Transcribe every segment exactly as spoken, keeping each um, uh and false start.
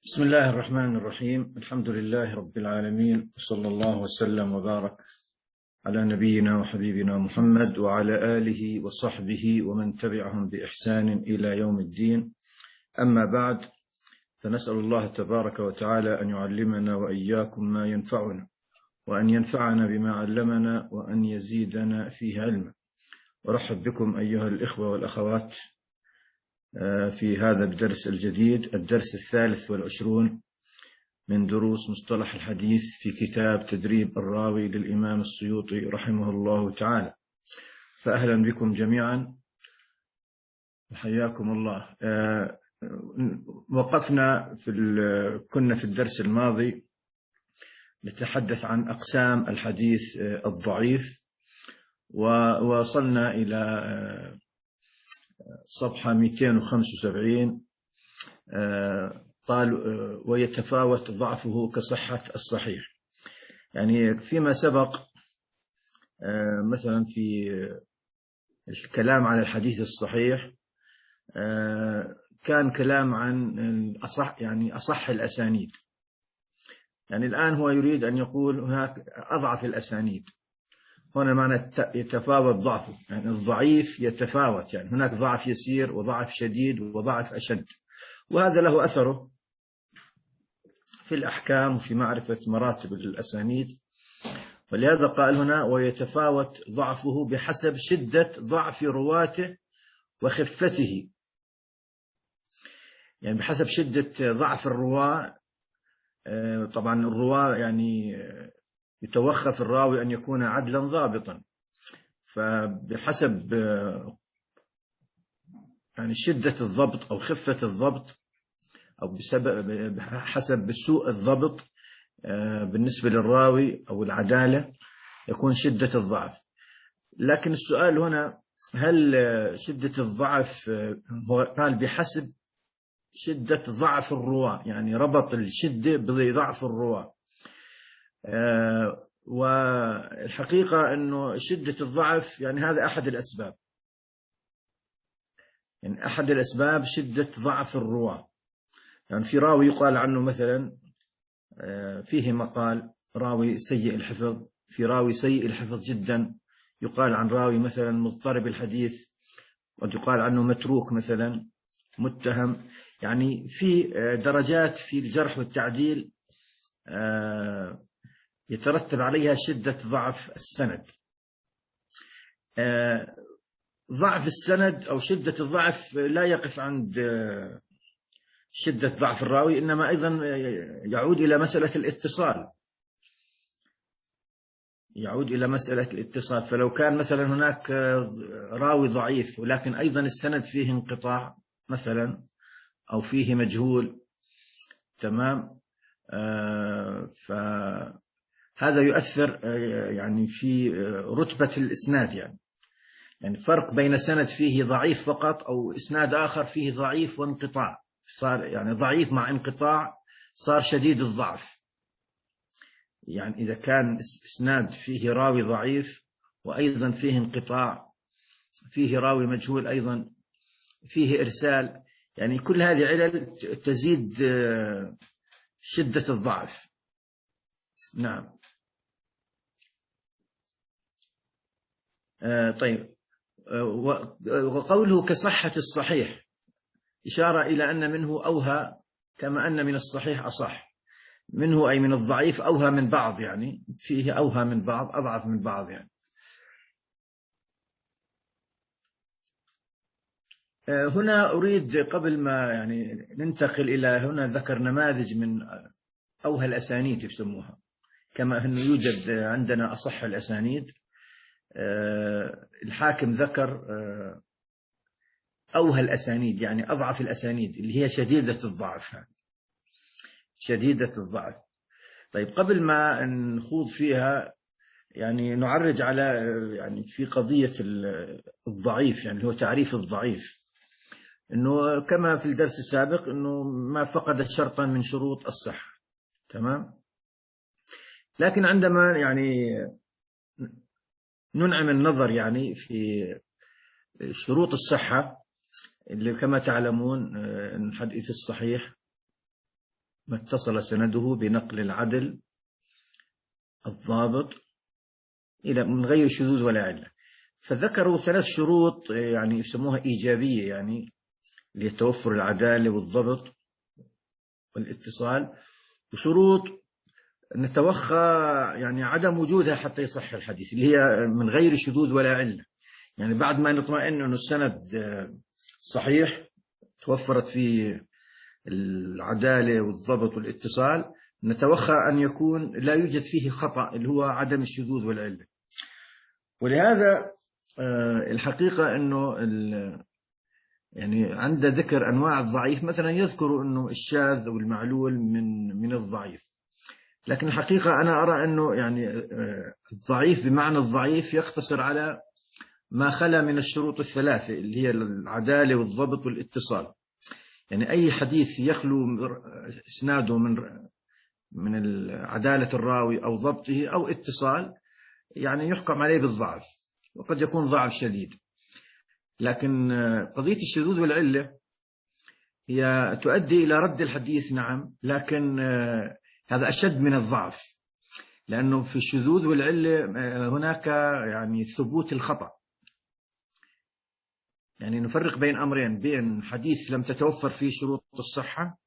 بسم الله الرحمن الرحيم. الحمد لله رب العالمين، وصلى الله وسلم وبارك على نبينا وحبيبنا محمد وعلى آله وصحبه ومن تبعهم بإحسان إلى يوم الدين. أما بعد، فنسأل الله تبارك وتعالى أن يعلمنا وإياكم ما ينفعنا، وأن ينفعنا بما علمنا، وأن يزيدنا فيه علما. ورحب بكم أيها الإخوة والأخوات في هذا الدرس الجديد، الدرس الثالث والعشرون من دروس مصطلح الحديث في كتاب تدريب الراوي للإمام السيوطي رحمه الله تعالى. فأهلا بكم جميعا وحياكم الله. وقفنا في كنا في الدرس الماضي نتحدث عن أقسام الحديث الضعيف، ووصلنا إلى صفحة مئتين وخمسة وسبعين. قال ويتفاوت ضعفه كصحة الصحيح. يعني فيما سبق مثلا في الكلام عن الحديث الصحيح كان كلام عن أصح يعني أصح الأسانيد. يعني الآن هو يريد أن يقول هناك أضعف الأسانيد. هنا معنى يتفاوت ضعفه، يعني الضعيف يتفاوت، يعني هناك ضعف يسير وضعف شديد وضعف أشد، وهذا له أثره في الأحكام وفي معرفة مراتب الأسانيد. ولهذا قال هنا ويتفاوت ضعفه بحسب شدة ضعف رواته وخفته، يعني بحسب شدة ضعف الرواة. طبعا الرواة يعني يتوخف الراوي أن يكون عدلا ضابطا، فبحسب يعني شدة الضبط أو خفة الضبط، أو بسبب حسب سوء الضبط بالنسبة للراوي أو العدالة يكون شدة الضعف. لكن السؤال هنا، هل شدة الضعف هو قال بحسب شدة ضعف الرواة، يعني ربط الشدة بضعف الرواة. والحقيقة أنه شدة الضعف يعني هذا أحد الأسباب، يعني أحد الأسباب شدة ضعف الرواة. يعني في راوي يقال عنه مثلا فيه مقال راوي سيء الحفظ، في راوي سيء الحفظ جدا، يقال عن راوي مثلا مضطرب الحديث، ويقال عنه متروك مثلا، متهم. يعني في درجات في الجرح والتعديل يترتب عليها شدة ضعف السند. ضعف السند أو شدة الضعف لا يقف عند شدة ضعف الراوي، إنما أيضا يعود إلى مسألة الاتصال، يعود إلى مسألة الاتصال. فلو كان مثلا هناك راوي ضعيف ولكن أيضا السند فيه انقطاع مثلا، أو فيه مجهول، تمام، فهذا يؤثر يعني في رتبة الإسناد. يعني يعني فرق بين سند فيه ضعيف فقط أو إسناد آخر فيه ضعيف وانقطاع، صار يعني ضعيف مع انقطاع صار شديد الضعف. يعني إذا كان إسناد فيه راوي ضعيف وأيضا فيه انقطاع، فيه راوي مجهول، أيضا فيه إرسال، يعني كل هذه علل تزيد شدة الضعف. نعم. آه طيب. وقوله كصحة الصحيح إشارة إلى أن منه أوهى، كما أن من الصحيح أصح. منه أي من الضعيف أوهى من بعض، يعني فيه أوهى من بعض، أضعف من بعض. يعني هنا أريد قبل ما يعني ننتقل إلى هنا ذكر نماذج من أوهى الأسانيد يسموها، كما أنه يوجد عندنا أصح الأسانيد. الحاكم ذكر أوهى الأسانيد، يعني أضعف الأسانيد اللي هي شديدة الضعف، شديدة الضعف. طيب قبل ما نخوض فيها يعني نعرج على يعني في قضية الضعيف، يعني هو تعريف الضعيف، إنه كما في الدرس السابق إنه ما فقدت شرطا من شروط الصحة، تمام. لكن عندما يعني ننعم النظر يعني في شروط الصحة اللي كما تعلمون الحديث الصحيح ما اتصل سنده بنقل العدل الضابط إلى من غير شذوذ ولا علة. فذكروا ثلاث شروط يعني يسموها إيجابية، يعني لتوفر العدالة والضبط والاتصال، وشروط نتوخى يعني عدم وجودها حتى يصح الحديث، اللي هي من غير شذوذ ولا علة. يعني بعد ما نطمئن أنه السند صحيح توفرت فيه العدالة والضبط والاتصال، نتوخى أن يكون لا يوجد فيه خطأ اللي هو عدم الشذوذ والعلة. ولهذا الحقيقة أنه يعني عند ذكر أنواع الضعيف مثلا يذكر أنه الشاذ أو المعلول من من الضعيف، لكن الحقيقة أنا أرى أنه يعني الضعيف بمعنى الضعيف يقتصر على ما خلا من الشروط الثلاثة اللي هي العدالة والضبط والاتصال. يعني أي حديث يخلو إسناده من من عدالة الراوي أو ضبطه أو اتصال يعني يحكم عليه بالضعف، وقد يكون ضعف شديد. لكن قضية الشذوذ والعلة هي تؤدي إلى رد الحديث، نعم، لكن هذا أشد من الضعف، لأنه في الشذوذ والعلة هناك يعني ثبوت الخطأ. يعني نفرق بين أمرين، بين حديث لم تتوفر فيه شروط الصحة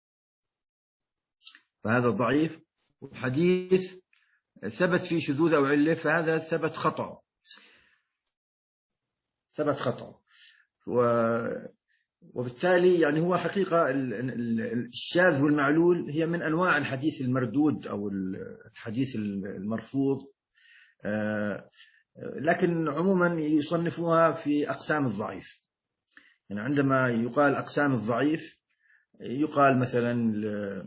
فهذا ضعيف، وحديث ثبت فيه شذوذ أو علة فهذا ثبت خطأ ثبت خطأ وبالتالي يعني هو حقيقة الشاذ والمعلول هي من أنواع الحديث المردود أو الحديث المرفوض، لكن عموما يصنفوها في أقسام الضعيف. يعني عندما يقال أقسام الضعيف يقال مثلا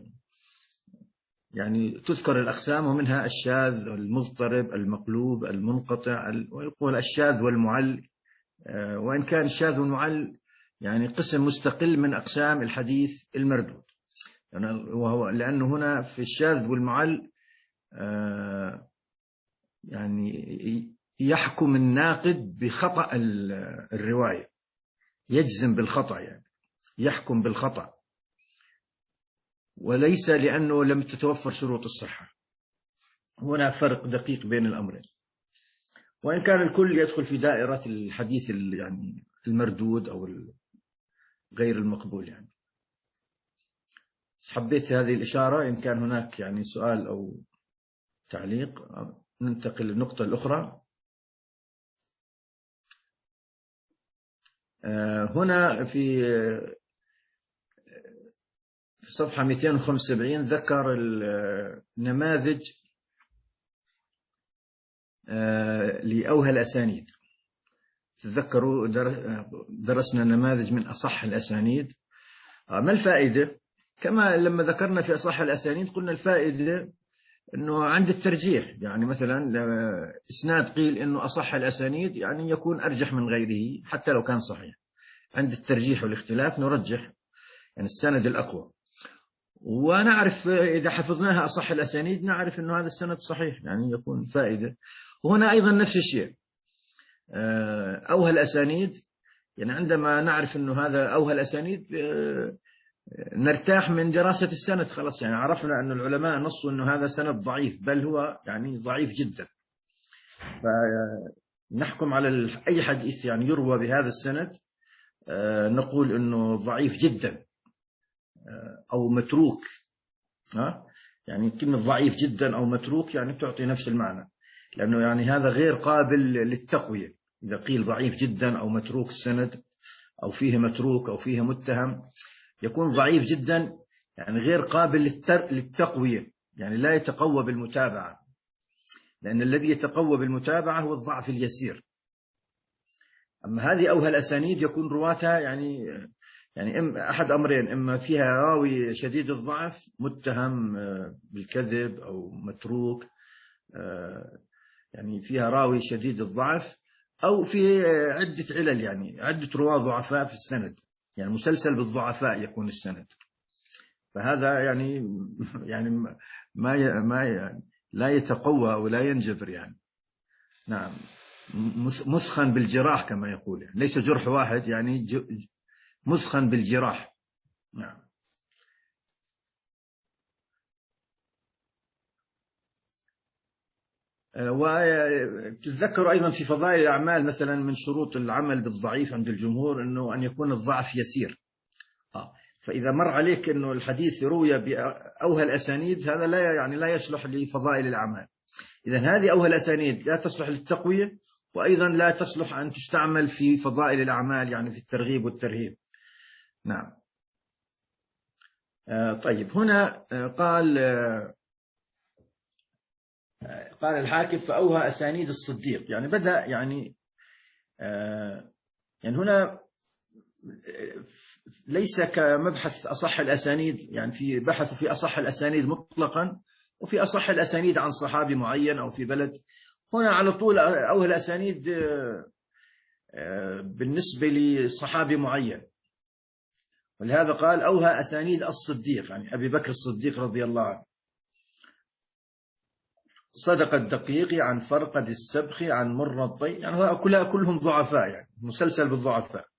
يعني تذكر الأقسام ومنها الشاذ، المضطرب، المقلوب، المنقطع، ويقول الشاذ والمعل، وإن كان الشاذ والمعل يعني قسم مستقل من أقسام الحديث المردود، يعني وهو لأنه هنا في الشاذ والمعل يعني يحكم الناقد بخطأ الرواية، يجزم بالخطأ، يعني يحكم بالخطأ، وليس لأنه لم تتوفر شروط الصحة. هنا فرق دقيق بين الأمرين، وإن كان الكل يدخل في دائرة الحديث يعني المردود أو غير المقبول. يعني حبيت هذه الإشارة، إن كان هناك يعني سؤال أو تعليق ننتقل للنقطة الأخرى. هنا في في صفحة مئتين وخمسة وسبعين ذكر النماذج لأوهى الأسانيد. تذكروا درسنا نماذج من أصح الأسانيد. ما الفائدة؟ كما لما ذكرنا في أصح الأسانيد قلنا الفائدة أنه عند الترجيح، يعني مثلا إسناد قيل أنه أصح الأسانيد يعني يكون أرجح من غيره حتى لو كان صحيح. عند الترجيح والاختلاف نرجح يعني السند الأقوى، ونعرف إذا حفظناها أصح الأسانيد نعرف أنه هذا السند صحيح، يعني يكون فائدة. وهنا أيضا نفس الشيء، أوهى الأسانيد، يعني عندما نعرف أنه هذا أوهى الأسانيد نرتاح من دراسة السند، خلاص يعني عرفنا أن العلماء نصوا أنه هذا سند ضعيف، بل هو يعني ضعيف جدا، فنحكم على أي حديث يعني يروى بهذا السند نقول أنه ضعيف جدا أو متروك. ها يعني كلمة ضعيف جدا أو متروك يعني تعطي نفس المعنى، لأنه يعني هذا غير قابل للتقوية. إذا قيل ضعيف جدا أو متروك السند أو فيه متروك أو فيه متهم يكون ضعيف جدا، يعني غير قابل للتقوية، يعني لا يتقوى بالمتابعة، لأن الذي يتقوى بالمتابعة هو الضعف اليسير. أما هذه أوهى الأسانيد يكون رواتها يعني يعني إما أحد أمرين، إما فيها راوي شديد الضعف متهم بالكذب أو متروك، يعني فيها راوي شديد الضعف، أو في عدة علل، يعني عدة رواة ضعفاء في السند، يعني مسلسل بالضعفاء يكون السند. فهذا يعني يعني ما ما يعني لا يتقوى ولا ينجبر، يعني نعم مسخن بالجراح كما يقول، يعني ليس جرح واحد، يعني مسخن بالجراح. نعم. وتتذكروا أيضا في فضائل الأعمال مثلا من شروط العمل بالضعيف عند الجمهور أنه أن يكون الضعف يسير. فإذا مر عليك أنه الحديث روي بأوهى الأسانيد هذا لا يعني لا يصلح لفضائل الأعمال. إذن هذه أوهى الأسانيد لا تصلح للتقوية، وأيضا لا تصلح أن تستعمل في فضائل الأعمال يعني في الترغيب والترهيب. نعم. آه طيب هنا آه قال آه قال الحاكم فأوهى أسانيد الصديق، يعني بدأ يعني آه يعني هنا ليس كمبحث أصح الأسانيد، يعني في بحث في أصح الأسانيد مطلقا وفي أصح الأسانيد عن صحابي معين أو في بلد. هنا على طول أوهى الأسانيد بالنسبة لصحابي معين، ولهذا قال أوهى أسانيد الصديق، يعني أبي بكر الصديق رضي الله عنه. صدق الدقيق عن فرقد السبخ عن مر الطي، يعني كلها كلهم ضعفاء، يعني مسلسل بالضعفاء.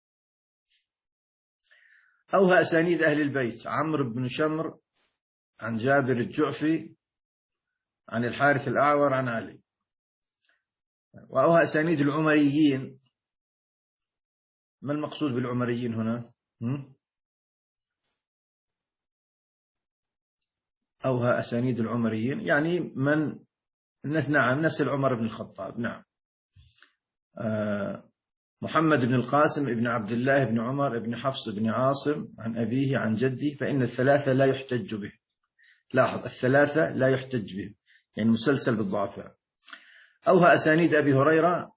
أوهى أسانيد أهل البيت عمرو بن شمر عن جابر الجعفي عن الحارث الأعور عن علي. وأوهى أسانيد العمريين. ما المقصود بالعمريين هنا؟ أوهى أسانيد العمريين يعني من نعم نسل عمر بن الخطاب. نعم. آه محمد بن القاسم بن عبد الله بن عمر بن حفص بن عاصم عن أبيه عن جدي، فإن الثلاثة لا يحتج به. لاحظ الثلاثة لا يحتج به، يعني مسلسل بالضعفاء. أوهى أسانيد أبي هريرة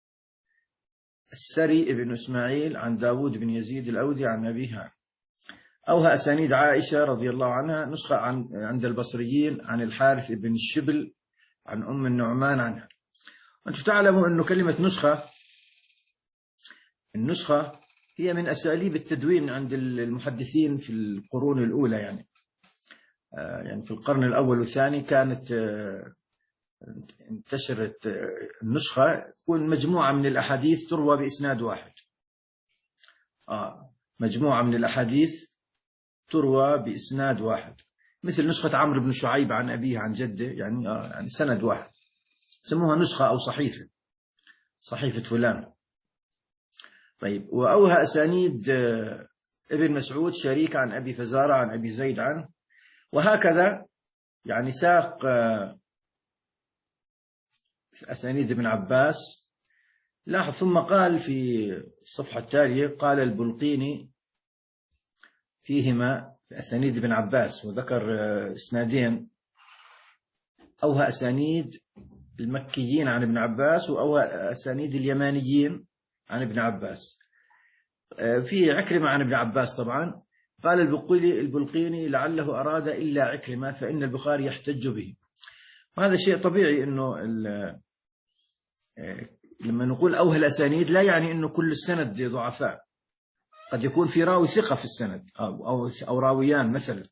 السري بن إسماعيل عن داود بن يزيد الأودي عن أبيها. أوهى أسانيد عائشة رضي الله عنها نسخة عن عند البصريين عن الحارث بن الشبل عن أم النعمان عنها. وأنتم تعلموا أنه كلمة نسخة النسخة هي من أساليب التدوين عند المحدثين في القرون الأولى، يعني يعني في القرن الأول والثاني كانت انتشرت النسخة تكون مجموعة من الأحاديث تروى بإسناد واحد. آه مجموعة من الأحاديث تروى بإسناد واحد، مثل نسخة عمرو بن شعيب عن أبيه عن جده، يعني آه يعني سند واحد، سموها نسخة أو صحيفة، صحيفة فلان. طيب وأوهى أسانيد ابن مسعود شريك عن أبي فزارة عن أبي زيد عنه، وهكذا يعني ساق في أسانيد ابن عباس. لاحظ ثم قال في الصفحة التالية قال البلقيني فيهما في أسانيد ابن عباس، وذكر إسنادين، أوهى أسانيد المكيين عن ابن عباس وأوهى أسانيد اليمانيين عن ابن عباس. في عكرمة عن ابن عباس طبعا. قال البلقيني لعله أراد إلا عكرمة فإن البخاري يحتج به. وهذا شيء طبيعي، أنه لما نقول أوهى الأسانيد لا يعني أنه كل السند ضعفاء، قد يكون في راوي ثقة في السند أو, أو, أو راويان مثلا.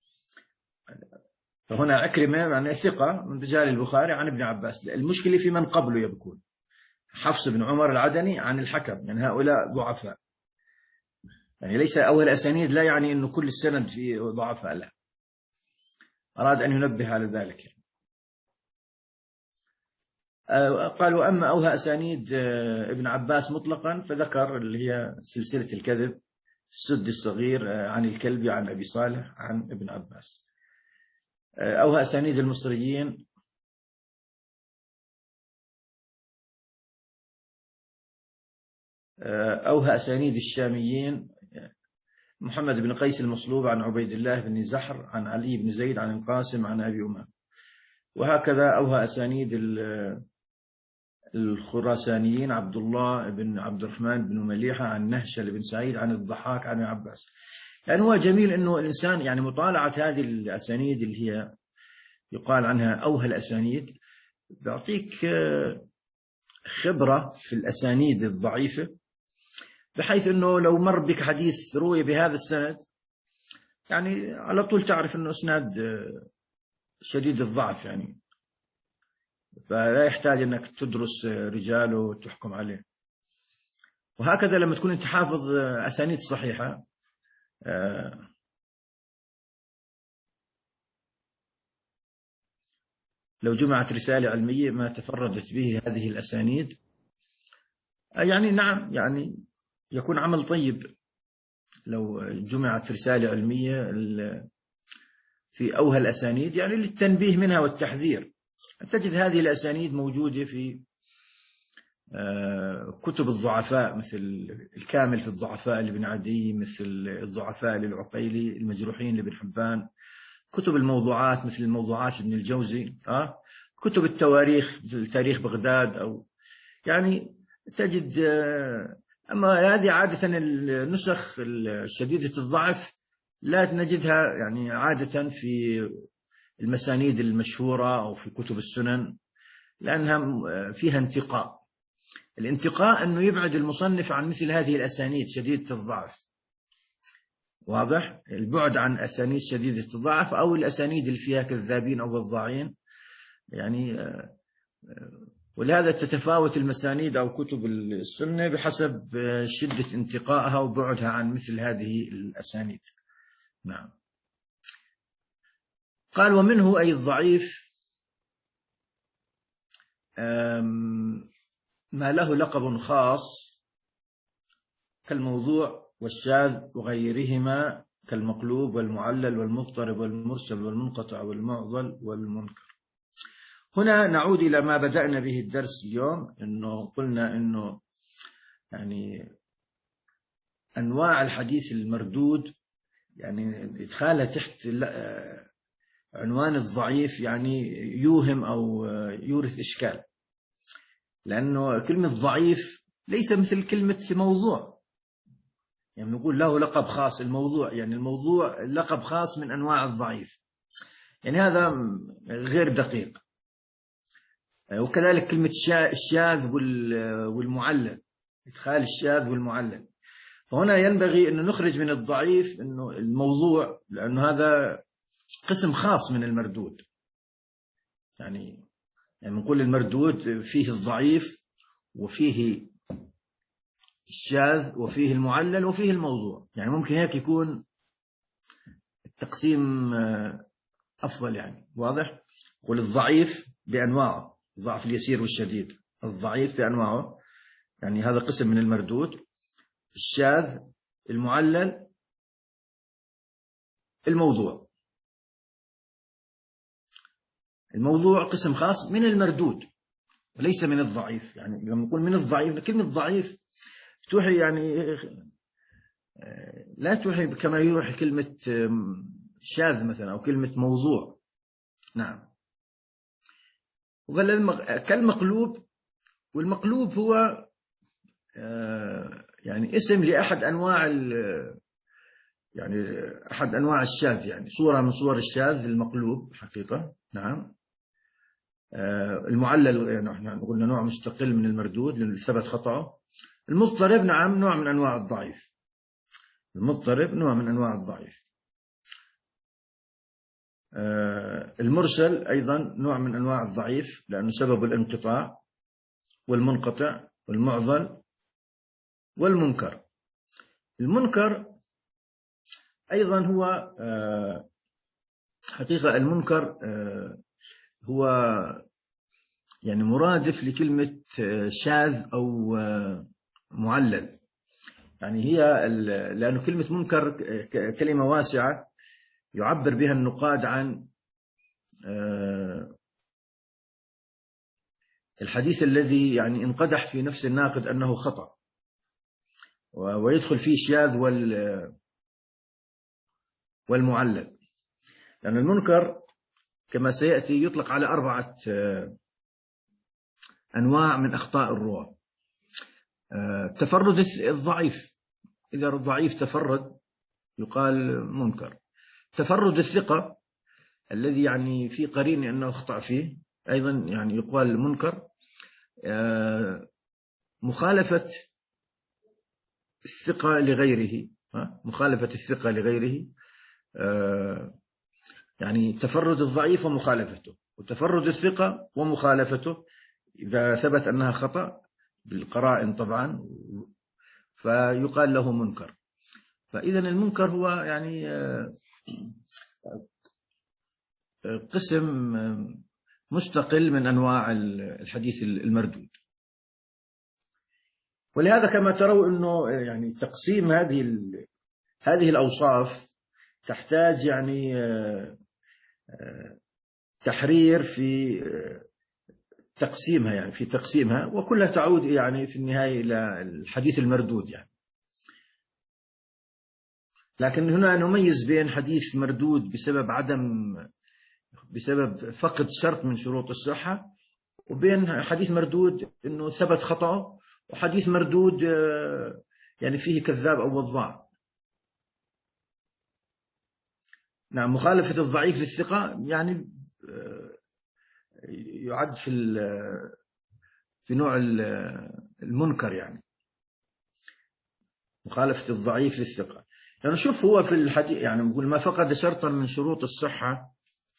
فهنا عكرمة يعني ثقة من رجال البخاري عن ابن عباس. المشكلة في من قبله يبكون حفص بن عمر العدني عن الحكم، يعني هؤلاء ضعفاء. يعني ليس أول أسانيد لا يعني أنه كل السند في ضعفاء، لا، أراد أن ينبه على ذلك. قالوا أما أوهى أسانيد ابن عباس مطلقا فذكر اللي هي سلسلة الكذب، السد الصغير عن الكلبي عن أبي صالح عن ابن عباس. أوهى أسانيد المصريين أوهى أسانيد الشاميين محمد بن قيس المصلوب عن عبيد الله بن زحر عن علي بن زيد عن القاسم عن أبي أمام. وهكذا أوهى أسانيد الخراسانيين عبد الله بن عبد الرحمن بن مليحة عن نهشل بن سعيد عن الضحاك عن عباس. يعني هو جميل أنه الإنسان يعني مطالعة هذه الأسانيد اللي هي يقال عنها أوهى الأسانيد بيعطيك خبرة في الأسانيد الضعيفة، بحيث أنه لو مر بك حديث روي بهذا السند يعني على طول تعرف أنه إسناد شديد الضعف، يعني فلا يحتاج أنك تدرس رجاله وتحكم عليه. وهكذا لما تكون أنت حافظ أسانيد صحيحة لو جمعت رسالة علمية ما تفردت به هذه الأسانيد، يعني نعم يعني يكون عمل طيب لو جمعت رسالة علمية في أوهى الأسانيد، يعني للتنبيه منها والتحذير. تجد هذه الأسانيد موجودة في كتب الضعفاء، مثل الكامل في الضعفاء لابن عدي، مثل الضعفاء للعقيلي، المجروحين لابن حبان، كتب الموضوعات مثل الموضوعات لابن الجوزي، أه؟ كتب التواريخ مثل تاريخ بغداد، أو يعني تجد. أما هذه عادة النسخ الشديدة الضعف لا نجدها يعني عادة في المسانيد المشهورة أو في كتب السنن، لأنها فيها انتقاء. الانتقاء أنه يبعد المصنف عن مثل هذه الأسانيد شديدة الضعف، واضح؟ البعد عن أسانيد شديدة الضعف أو الأسانيد اللي فيها كذابين أو وضاعين، يعني ولهذا تتفاوت المسانيد أو كتب السنة بحسب شدة انتقائها وبعدها عن مثل هذه الأسانيد. نعم. قال ومنه أي الضعيف ما له لقب خاص كالموضوع والشاذ وغيرهما، كالمقلوب والمعلل والمضطرب والمرسل والمنقطع والمعضل والمنكر. هنا نعود إلى ما بدأنا به الدرس اليوم، إنه قلنا إنه يعني أنواع الحديث المردود يعني إدخالها تحت عنوان الضعيف يعني يوهم أو يورث إشكال، لأنه كلمة ضعيف ليس مثل كلمة موضوع. يعني نقول له لقب خاص الموضوع، يعني الموضوع لقب خاص من أنواع الضعيف، يعني هذا غير دقيق. وكذلك كلمة الشاذ والمعلل، إدخال الشاذ والمعلل. فهنا ينبغي أن نخرج من الضعيف إنه الموضوع، لأنه هذا قسم خاص من المردود. يعني يعني نقول المردود فيه الضعيف وفيه الشاذ وفيه المعلل وفيه الموضوع، يعني ممكن هيك يكون التقسيم أفضل، يعني واضح. قل الضعيف بأنواعه، الضعف اليسير والشديد، الضعيف بأنواعه، يعني هذا قسم من المردود. الشاذ، المعلل، الموضوع. الموضوع قسم خاص من المردود وليس من الضعيف. يعني لما نقول من الضعيف، كلمة ضعيف توحي يعني لا توحي كما يوحي كلمة شاذ مثلا أو كلمة موضوع. نعم. وقال كالمقلوب، والمقلوب هو يعني اسم لأحد أنواع يعني أحد أنواع الشاذ، يعني صورة من صور الشاذ المقلوب حقيقة. نعم. المعلل يعني احنا قلنا نوع مستقل من المردود لأنه ثبت خطأه. المضطرب نعم نوع من أنواع الضعيف، المضطرب نوع من أنواع الضعيف. المرسل أيضا نوع من أنواع الضعيف لأنه سبب الانقطاع. والمنقطع والمعضل والمنكر. المنكر أيضا هو حقيقة المنكر هو يعني مرادف لكلمة شاذ أو معلل. يعني هي لأنه كلمة منكر كلمة واسعة يعبر بها النقاد عن الحديث الذي يعني انقدح في نفس الناقد أنه خطأ، ويدخل فيه الشاذ والمعلل. لأن المنكر كما سيأتي يطلق على أربعة أنواع من أخطاء الرواة. تفرد الضعيف، إذا الضعيف تفرد يقال منكر. تفرد الثقة الذي يعني في قرين أنه أخطأ فيه أيضا يعني يقال منكر. مخالفة الثقة لغيره، مخالفة الثقة لغيره يعني تفرد الضعيف ومخالفته، وتفرد الثقة ومخالفته إذا ثبت أنها خطأ بالقرائن طبعا فيقال له منكر. فإذا المنكر هو يعني قسم مستقل من أنواع الحديث المردود. ولهذا كما تروا أنه يعني تقسيم هذه هذه الأوصاف تحتاج يعني تحرير في تقسيمها، يعني في تقسيمها، وكلها تعود يعني في النهاية إلى الحديث المردود يعني. لكن هنا نميز بين حديث مردود بسبب عدم بسبب فقد شرط من شروط الصحة، وبين حديث مردود إنه ثبت خطأه، وحديث مردود يعني فيه كذاب أو وضاع. نعم، مخالفة الضعيف للثقة يعني يعد في في نوع المنكر، يعني مخالفة الضعيف للثقة. يعني شوف هو في الحديث يعني نقول ما فقد شرطا من شروط الصحة،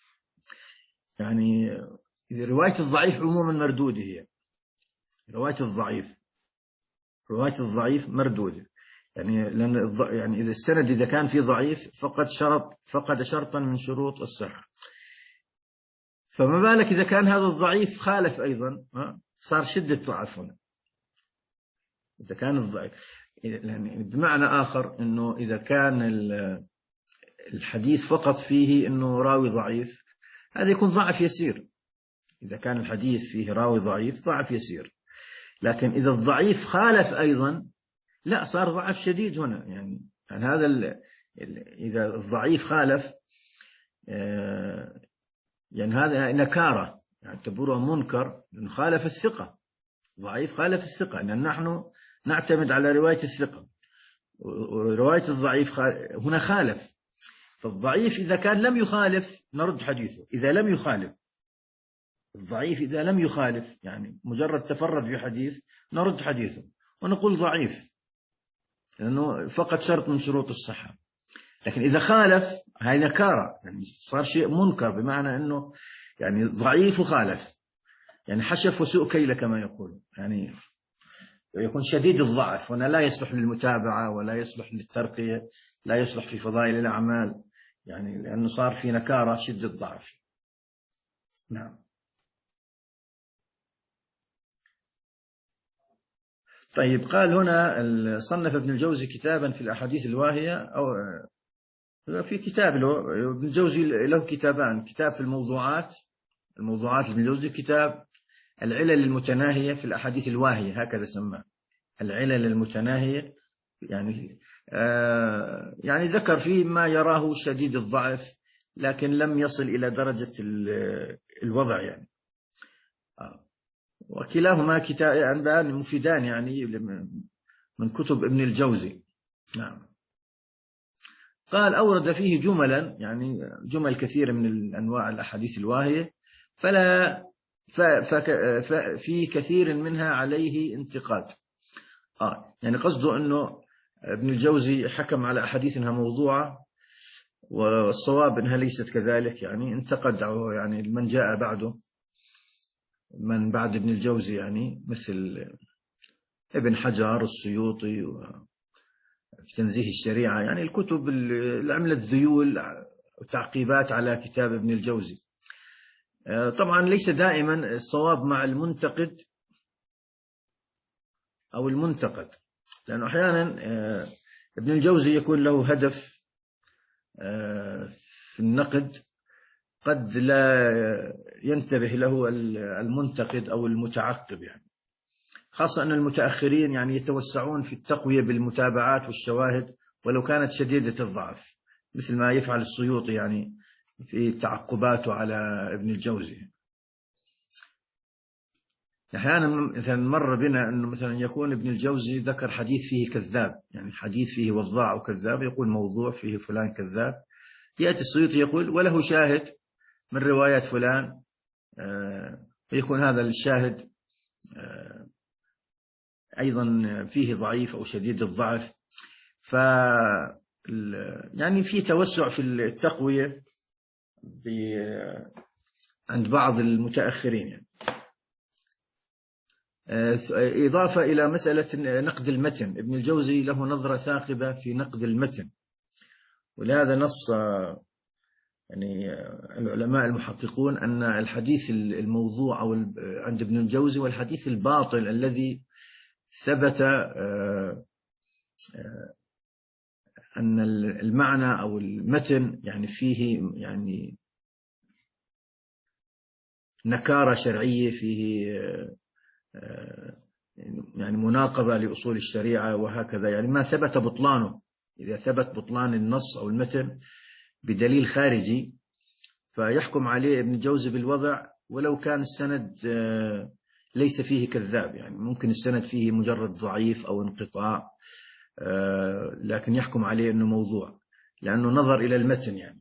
يعني رواية الضعيف عموما مردودة، هي رواية الضعيف رواية الضعيف مردودة، يعني لأن يعني إذا السند إذا كان فيه ضعيف فقد شرط فقد شرطا من شروط الصحة، فما بالك إذا كان هذا الضعيف خالف أيضا، صار شدة ضعف هنا. إذا كان الضعيف يعني بمعنى آخر إنه إذا كان الحديث فقط فيه إنه راوي ضعيف، هذا يكون ضعف يسير. إذا كان الحديث فيه راوي ضعيف ضعف يسير، لكن إذا الضعيف خالف أيضا لا، صار ضعف شديد هنا. يعني, يعني هذا ال ال إذا الضعيف خالف آه يعني هذا نكارة، يعني اعتبروه منكر لأنه خالف الثقة. ضعيف خالف الثقة، لأن نحن نعتمد على رواية الثقة، ورواية الضعيف هنا خالف. فالضعيف إذا كان لم يخالف نرد حديثه، إذا لم يخالف الضعيف إذا لم يخالف يعني مجرد تفرد في حديث نرد حديثه ونقول ضعيف لأنه فقط شرط من شروط الصحة. لكن إذا خالف هاي نكارة، يعني صار شيء منكر، بمعنى أنه يعني ضعيف وخالف، يعني حشف وسوء كيل كما يقول، يعني يكون شديد الضعف، هنا لا يصلح للمتابعة ولا يصلح للترقية، لا يصلح في فضائل الأعمال، يعني لأنه صار في نكارة شدة ضعف. نعم. طيب، قال هنا صنف ابن الجوزي كتابا في الأحاديث الواهية، أو في كتاب له ابن الجوزي له كتابان، كتاب في الموضوعات الموضوعات ابن الجوزي، كتاب العلل المتناهية في الأحاديث الواهية، هكذا سماه، العلل المتناهية. يعني آه يعني ذكر فيه ما يراه شديد الضعف لكن لم يصل إلى درجة الوضع يعني. آه وكلاهما كتابان مفيدان يعني من كتب ابن الجوزي. نعم. قال أورد فيه جملا، يعني جمل كثيرة من الأنواع الأحاديث الواهية، فلا ففي كثير منها عليه انتقاد. آه يعني قصده أنه ابن الجوزي حكم على أحاديث أنها موضوعة، والصواب أنها ليست كذلك، يعني انتقد يعني من جاء بعده، من بعد ابن الجوزي، يعني مثل ابن حجر، السيوطي، في تنزيه الشريعة، يعني الكتب اللي عملت ذيول وتعقيبات على كتاب ابن الجوزي. طبعا ليس دائما الصواب مع المنتقد أو المنتقد، لأنه أحيانا ابن الجوزي يكون له هدف في النقد قد لا ينتبه له المنتقد أو المتعقب، يعني خاصة أن المتأخرين يعني يتوسعون في التقوية بالمتابعات والشواهد ولو كانت شديدة الضعف، مثل ما يفعل السيوطي يعني في تعقباته على ابن الجوزي. أحيانا مثلا مر بنا أنه مثلا يكون ابن الجوزي ذكر حديث فيه كذاب، يعني حديث فيه وضاع وكذاب، يقول موضوع فيه فلان كذاب، يأتي السيوطي يقول وله شاهد من روايات فلان، فيكون هذا الشاهد أيضا فيه ضعيف أو شديد الضعف. ف يعني في توسع في التقوية عند بعض المتأخرين يعني. إضافة إلى مسألة نقد المتن، ابن الجوزي له نظرة ثاقبة في نقد المتن، ولهذا نص يعني العلماء المحققون أن الحديث الموضوع أو عند ابن الجوزي والحديث الباطل الذي ثبت أن المعنى أو المتن يعني فيه يعني نكارة شرعية، فيه يعني مناقضة لأصول الشريعة وهكذا، يعني ما ثبت بطلانه. إذا ثبت بطلان النص أو المتن بدليل خارجي فيحكم عليه ابن الجوزي بالوضع ولو كان السند ليس فيه كذاب، يعني ممكن السند فيه مجرد ضعيف أو انقطاع، لكن يحكم عليه أنه موضوع لأنه نظر إلى المتن يعني.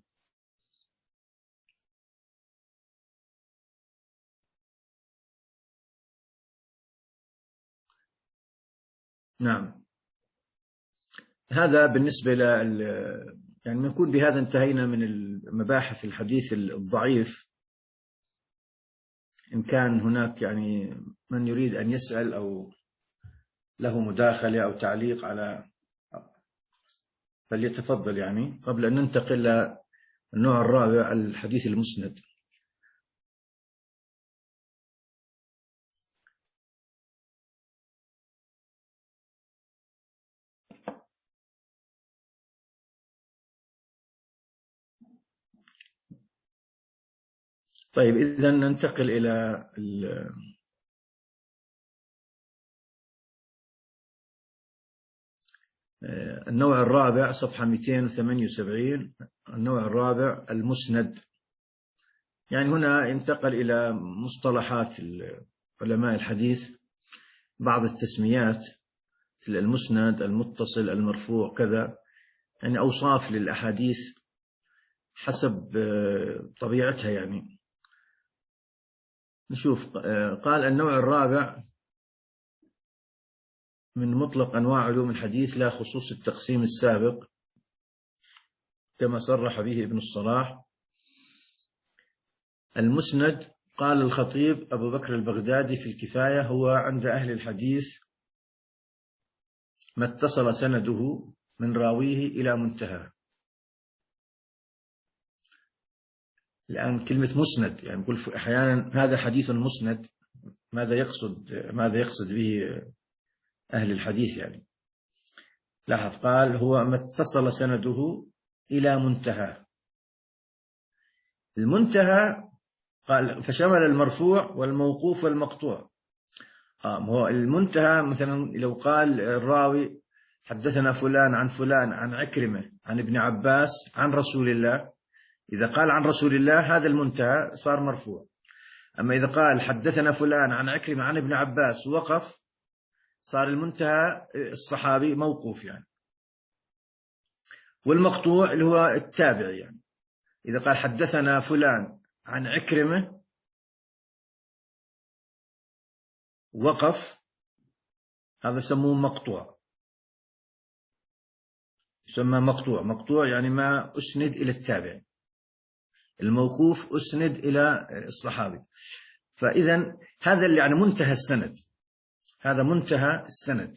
نعم، هذا بالنسبة ل يعني نكون بهذا انتهينا من المباحث الحديث الضعيف. إن كان هناك يعني من يريد أن يسأل أو له مداخلة أو تعليق على فليتفضل، يعني قبل أن ننتقل للنوع الرابع الحديث المسند. طيب إذن ننتقل إلى النوع الرابع صفحة مئتين وثمانية وسبعين. النوع الرابع المسند، يعني هنا ينتقل إلى مصطلحات علماء الحديث، بعض التسميات في المسند، المتصل، المرفوع، كذا، يعني أوصاف للأحاديث حسب طبيعتها. يعني نشوف، قال النوع الرابع من مطلق أنواع علوم الحديث لا خصوص التقسيم السابق كما صرح به ابن الصلاح. المسند، قال الخطيب أبو بكر البغدادي في الكفاية، هو عند أهل الحديث ما اتصل سنده من راويه إلى منتهى. الآن كلمة مسند يعني نقول أحيانا هذا حديث مسند، ماذا يقصد ماذا يقصد به أهل الحديث؟ يعني لاحظ، قال هو ما اتصل سنده إلى منتهى. المنتهى قال فشمل المرفوع والموقوف والمقطوع. آه هو المنتهى مثلا لو قال الراوي حدثنا فلان عن فلان عن عكرمة عن ابن عباس عن رسول الله، إذا قال عن رسول الله هذا المنتهى صار مرفوع. أما إذا قال حدثنا فلان عن عكرمة عن ابن عباس وقف، صار المنتهى الصحابي موقوف يعني. والمقطوع اللي هو التابع، يعني إذا قال حدثنا فلان عن عكرمة وقف، هذا يسموه مقطوع، يسمى مقطوع. مقطوع يعني ما أسند إلى التابع. الموقوف أسند إلى الصحابي. فإذا هذا اللي يعني منتهى السند، هذا منتهى السند.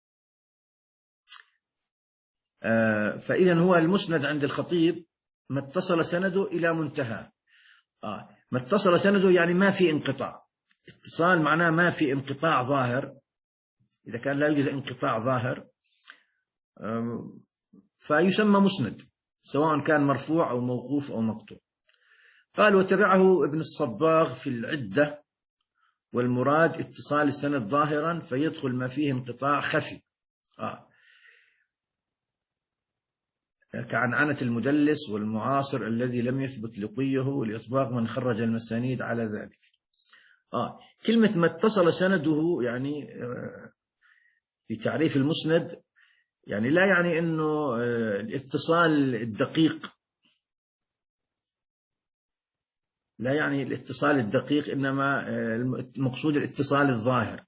آه فإذا هو المسند عند الخطيب ما اتصل سنده إلى منتهى. آه ما اتصل سنده يعني ما في انقطاع. اتصال معناه ما في انقطاع ظاهر. إذا كان لا يوجد انقطاع ظاهر آه فيسمى مسند، سواء كان مرفوع أو موقوف أو مقطوع. قال وتبعه ابن الصباغ في العدة، والمراد اتصال السند ظاهرا فيدخل ما فيه انقطاع خفي، آه. كعنعنة المدلس والمعاصر الذي لم يثبت لقيه، والإطباق من خرج المسانيد على ذلك. آه. كلمة ما اتصل سنده يعني آه في تعريف المسند يعني لا يعني أنه آه الاتصال الدقيق، لا يعني الاتصال الدقيق، إنما المقصود الاتصال الظاهر،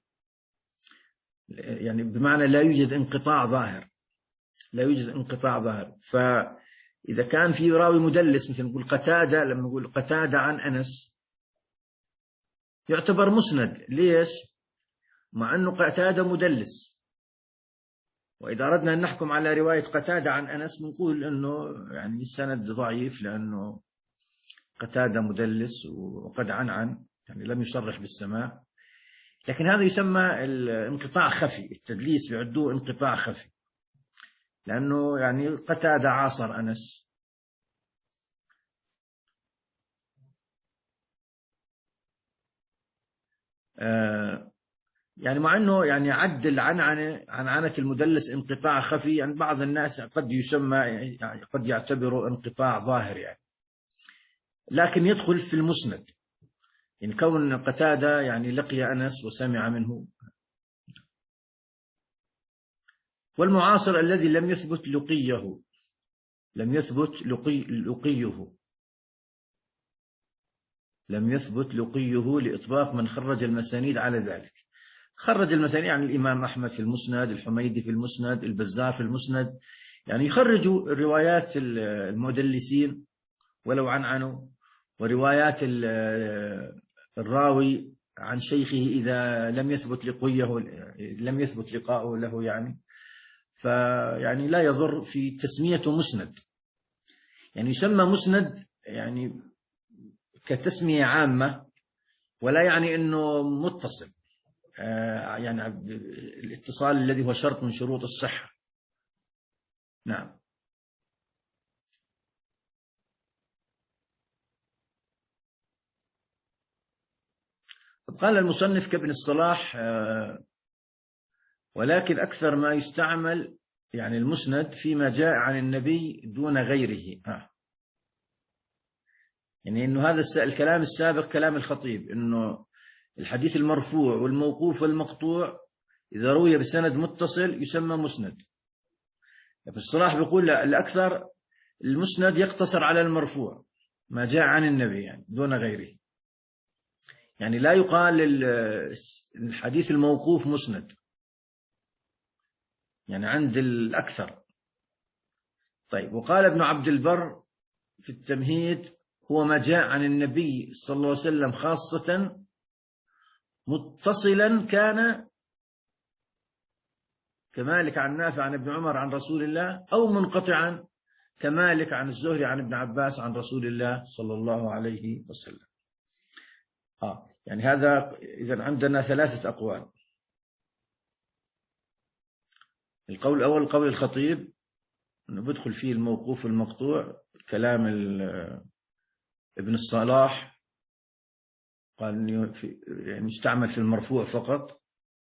يعني بمعنى لا يوجد انقطاع ظاهر، لا يوجد انقطاع ظاهر. فإذا كان في راوي مدلس مثل نقول قتادة، لما نقول قتادة عن أنس يعتبر مسند. ليش؟ مع أنه قتادة مدلس. وإذا أردنا أن نحكم على رواية قتادة عن أنس بنقول أنه يعني السند ضعيف، لأنه قتادة مدلس وقد عنعن، يعني لم يصرح بالسماع، لكن هذا يسمى الانقطاع خفي. التدليس بيعدوه انقطاع خفي، لأنه يعني قتادة عاصر أنس، آه يعني مع أنه يعني عد العنعنة عنعنة المدلس انقطاع خفي، يعني بعض الناس قد يسمى يعني قد يعتبره انقطاع ظاهر يعني، لكن يدخل في المسند، يعني كون قتادة يعني لقي أنس وسمع منه. والمعاصر الذي لم يثبت لقيه، لم يثبت لقي لقيه لم يثبت لقيه لإطباق من خرج المسانيد على ذلك. خرج المسانيد عن الإمام أحمد في المسند، الحميدي في المسند، البزار في المسند، يعني يخرجوا روايات المدلسين ولو عنعنوا، وروايات الراوي عن شيخه إذا لم يثبت لقيه لم يثبت لقاؤه له يعني، فيعني لا يضر في تسميته مسند. يعني يسمى مسند يعني كتسمية عامة، ولا يعني أنه متصل، يعني الاتصال الذي هو شرط من شروط الصحة. نعم. قال المصنف كابن الصلاح: ولكن أكثر ما يستعمل يعني المسند فيما جاء عن النبي دون غيره. آه. يعني إنه هذا الكلام السابق كلام الخطيب، إنه الحديث المرفوع والموقوف والمقطوع إذا روي بسند متصل يسمى مسند. في الصلاح بيقول الأكثر المسند يقتصر على المرفوع ما جاء عن النبي يعني دون غيره، يعني لا يقال الحديث الموقوف مسند يعني عند الأكثر. طيب، وقال ابن عبد البر في التمهيد: هو ما جاء عن النبي صلى الله عليه وسلم خاصة متصلا كان كمالك عن نافع عن ابن عمر عن رسول الله، أو منقطعا كمالك عن الزهري عن ابن عباس عن رسول الله صلى الله عليه وسلم. آه يعني هذا إذن عندنا ثلاثة أقوال. القول الأول قول الخطيب أنه بدخل فيه الموقوف والمقطوع، كلام ابن الصلاح قال أنه يعني يستعمل في المرفوع فقط،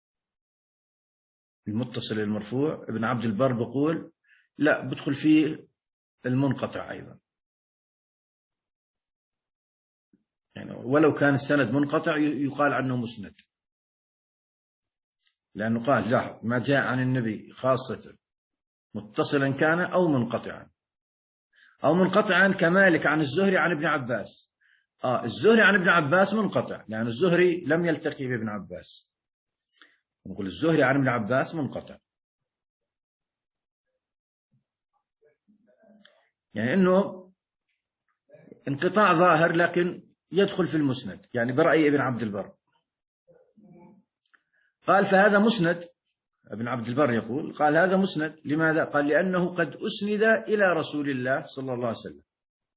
المتصل المرفوع. ابن عبد البر بيقول لا، بدخل فيه المنقطع أيضا، يعني ولو كان السند منقطع يقال عنه مسند، لأنه قال لا، ما جاء عن النبي خاصة متصلا كان أو منقطعا. أو منقطعا كمالك عن الزهري عن ابن عباس. آه الزهري عن ابن عباس منقطع، لأن الزهري لم يلتقي بابن عباس، نقول الزهري عن ابن عباس منقطع. يعني أنه انقطاع ظاهر لكن يدخل في المسند، يعني برأي ابن عبد البر. قال فهذا مسند. ابن عبد البر يقول قال هذا مسند. لماذا؟ قال لأنه قد أسند إلى رسول الله صلى الله عليه وسلم.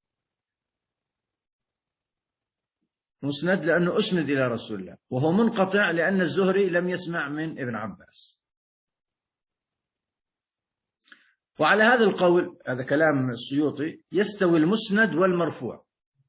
مسند لأنه أسند إلى رسول الله، وهو منقطع لأن الزهري لم يسمع من ابن عباس. وعلى هذا القول، هذا كلام السيوطي، يستوي المسند والمرفوع.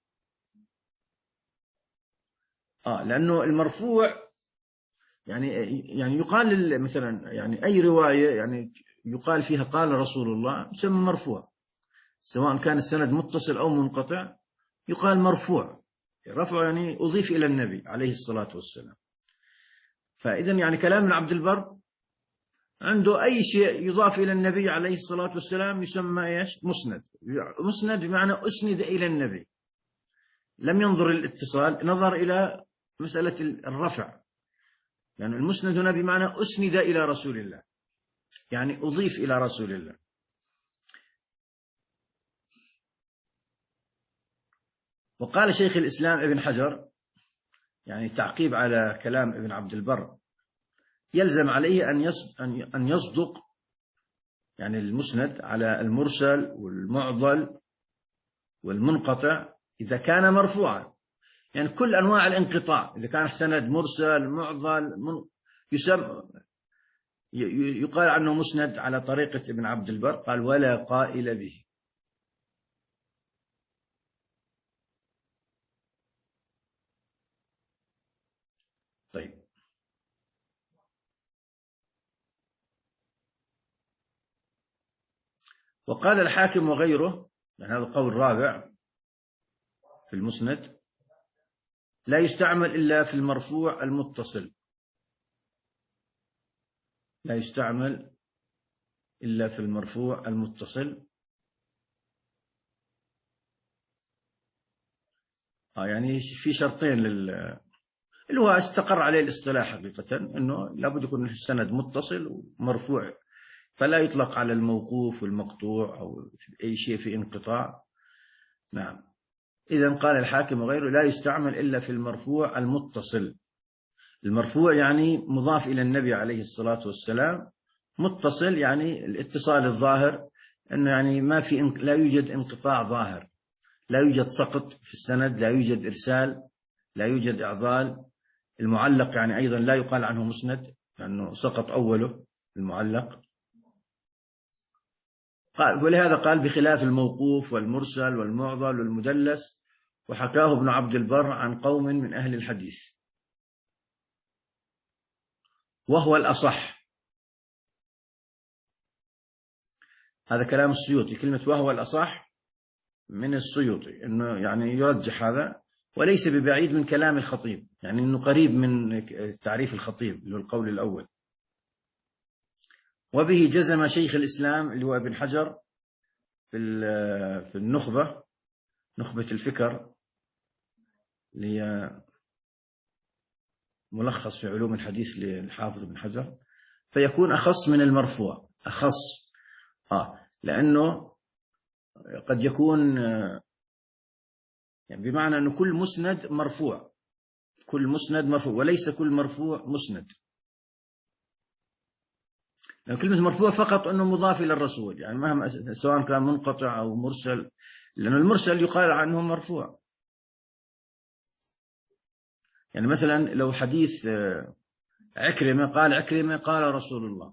آه لأنه المرفوع يعني يعني يقال مثلا يعني أي رواية يعني يقال فيها قال رسول الله يسمى مرفوع، سواء كان السند متصل أو منقطع يقال مرفوع، رفع يعني أضيف إلى النبي عليه الصلاة والسلام. فإذن يعني كلام ابن عبد البر عنده أي شيء يضاف إلى النبي عليه الصلاة والسلام يسمى إيش؟ مسند. مسند بمعنى أسند إلى النبي، لم ينظر الاتصال، نظر إلى مسألة الرفع، يعني المسند هنا بمعنى أسند إلى رسول الله، يعني أضيف إلى رسول الله. وقال شيخ الإسلام ابن حجر يعني تعقيب على كلام ابن عبد البر: يلزم عليه أن يصدق يعني المسند على المرسل والمعضل والمنقطع إذا كان مرفوعا، يعني كل أنواع الانقطاع، إذا كان سند مرسل معضل يسمى يقال عنه مسند على طريقة ابن عبد البر، قال ولا قائل به. طيب، وقال الحاكم وغيره، يعني هذا قول رابع في المسند، لا يستعمل إلا في المرفوع المتصل، لا يستعمل إلا في المرفوع المتصل. آه يعني في شرطين لل اللي هو استقر عليه الاصطلاح حقيقة، أنه لابد يكون السند متصل ومرفوع، فلا يطلق على الموقوف والمقطوع أو أي شيء في انقطاع. نعم. إذن قال الحاكم وغيره لا يستعمل إلا في المرفوع المتصل. المرفوع يعني مضاف إلى النبي عليه الصلاة والسلام، متصل يعني الاتصال الظاهر، أنه يعني ما في انق... لا يوجد انقطاع ظاهر، لا يوجد سقط في السند، لا يوجد إرسال، لا يوجد إعضال. المعلق يعني أيضا لا يقال عنه مسند لأنه سقط أوله المعلق. قال ولهذا قال بخلاف الموقوف والمرسل والمعضل والمدلس، وحكاه ابن عبد البر عن قوم من أهل الحديث وهو الأصح. هذا كلام السيوطي، كلمة وهو الأصح من السيوطي، إنه يعني يرجح هذا، وليس ببعيد من كلام الخطيب، يعني إنه قريب من تعريف الخطيب اللي هو القول الأول. وبه جزم شيخ الإسلام اللي هو ابن حجر في في النخبة، نخبة الفكر اللي هي ملخص في علوم الحديث للحافظ ابن حجر، فيكون أخص من المرفوع، أخص آه لأنه قد يكون يعني بمعنى أنه كل مسند مرفوع، كل مسند مرفوع، وليس كل مرفوع مسند. يعني كلمة مرفوع فقط أنه مضاف إلى الرسول، يعني مهما سواء كان منقطع أو مرسل، لأن المرسل يقال عنه مرفوع. يعني مثلا لو حديث عكرمة قال عكرمة قال رسول الله،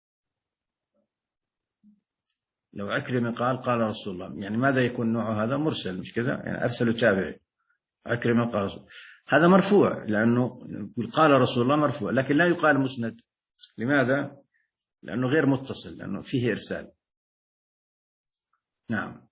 لو عكرمة قال قال رسول الله، يعني ماذا يكون نوعه؟ هذا مرسل مش كذا، يعني أرسل تابعي، عكرمة قال رسول، هذا مرفوع لأنه قال رسول الله مرفوع، لكن لا يقال مسند. لماذا؟ لأنه غير متصل، لأنه فيه إرسال. نعم.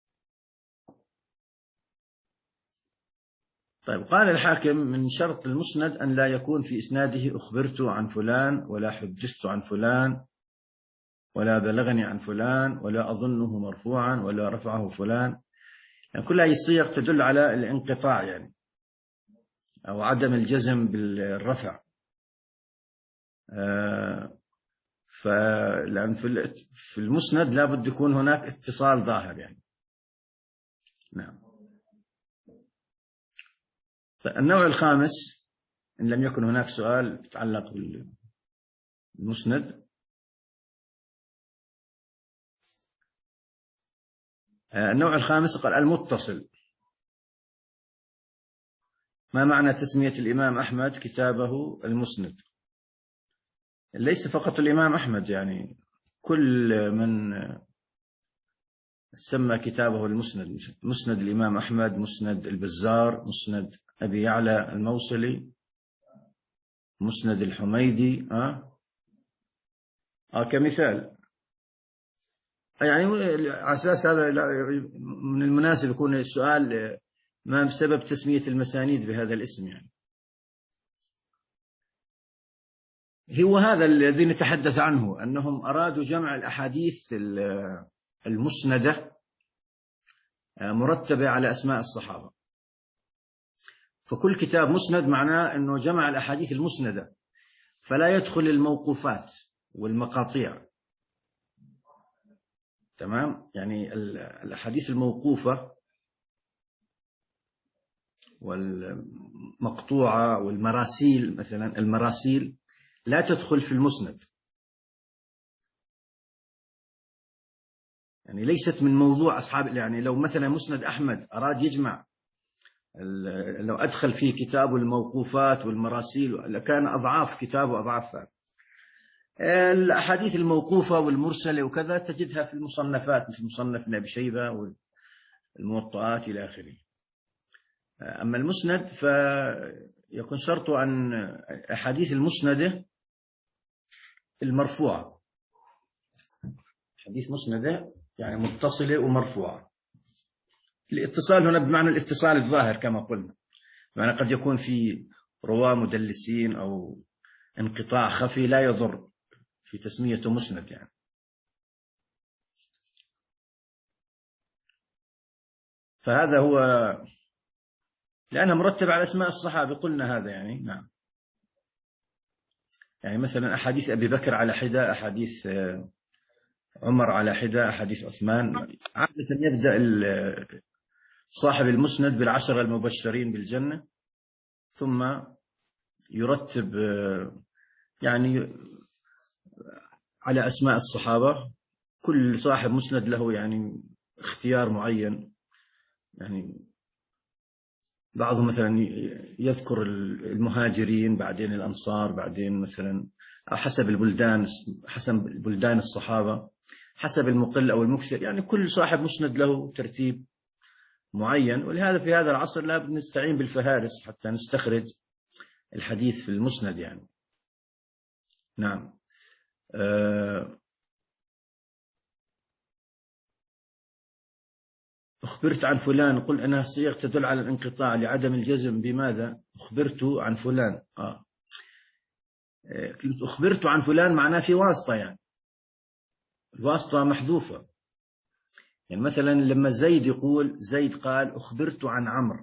طيب، قال الحاكم من شرط المسند أن لا يكون في إسناده أخبرت عن فلان، ولا حدثت عن فلان، ولا بلغني عن فلان، ولا أظنه مرفوعا، ولا رفعه فلان. يعني كل هذه الصيغ تدل على الانقطاع يعني، أو عدم الجزم بالرفع. آه فلأن في المسند لابد يكون هناك اتصال ظاهر يعني. نعم. النوع الخامس، إن لم يكن هناك سؤال يتعلق بالمسند، النوع الخامس قال المتصل. ما معنى تسمية الإمام أحمد كتابه المسند؟ ليس فقط الإمام أحمد، يعني كل من سمى كتابه المسند، مسند الإمام أحمد، مسند البزار، مسند أبي يعلى الموصلي، مسند الحميدي، آه آه كمثال. يعني على أساس هذا من المناسب يكون السؤال ما بسبب تسمية المسانيد بهذا الاسم، يعني هو هذا الذي نتحدث عنه، أنهم أرادوا جمع الأحاديث المسندة مرتبة على أسماء الصحابة، فكل كتاب مسند معناه أنه جمع الأحاديث المسندة، فلا يدخل الموقوفات والمقاطيع. تمام، يعني الأحاديث الموقوفة والمقطوعة والمراسيل، مثلا المراسيل لا تدخل في المسند، يعني ليست من موضوع أصحاب. يعني لو مثلا مسند أحمد أراد يجمع لو أدخل فيه كتاب الموقوفات والمراسيل لكان أضعاف كتاب وأضعاف هذا. الأحاديث الموقوفة والمرسلة وكذا تجدها في المصنفات مثل مصنف ابن أبي شيبة والموطئات إلى آخره. أما المسند فيكون شرطه أن أحاديث المسندة المرفوعة، حديث مسندة يعني متصلة ومرفوعة. الاتصال هنا بمعنى الاتصال الظاهر كما قلنا، يعني قد يكون في رواة مدلسين أو انقطاع خفي لا يضر في تسميته مسند يعني. فهذا هو لأنها مرتبة على أسماء الصحابة قلنا هذا يعني. نعم، يعني مثلا أحاديث أبي بكر على حدة، أحاديث عمر على حدة، أحاديث عثمان. عادة يبدأ صاحب المسند بالعشرة المبشرين بالجنة، ثم يرتب يعني على أسماء الصحابة. كل صاحب مسند له يعني اختيار معين، يعني بعضهم مثلا يذكر المهاجرين بعدين الأنصار بعدين مثلا، أو حسب البلدان، حسب بلدان الصحابة، حسب المقل أو المكثر. يعني كل صاحب مسند له ترتيب معين، ولهذا في هذا العصر لا بد نستعين بالفهارس حتى نستخرج الحديث في المسند يعني. نعم. أه أخبرت عن فلان، قل أنها صيغ تدل على الانقطاع لعدم الجزم. بماذا؟ أخبرت عن فلان. آه. كنت أخبرت عن فلان معناه في واسطة، يعني الواسطة محذوفة. يعني مثلا لما زيد يقول، زيد قال أخبرت عن عمرو،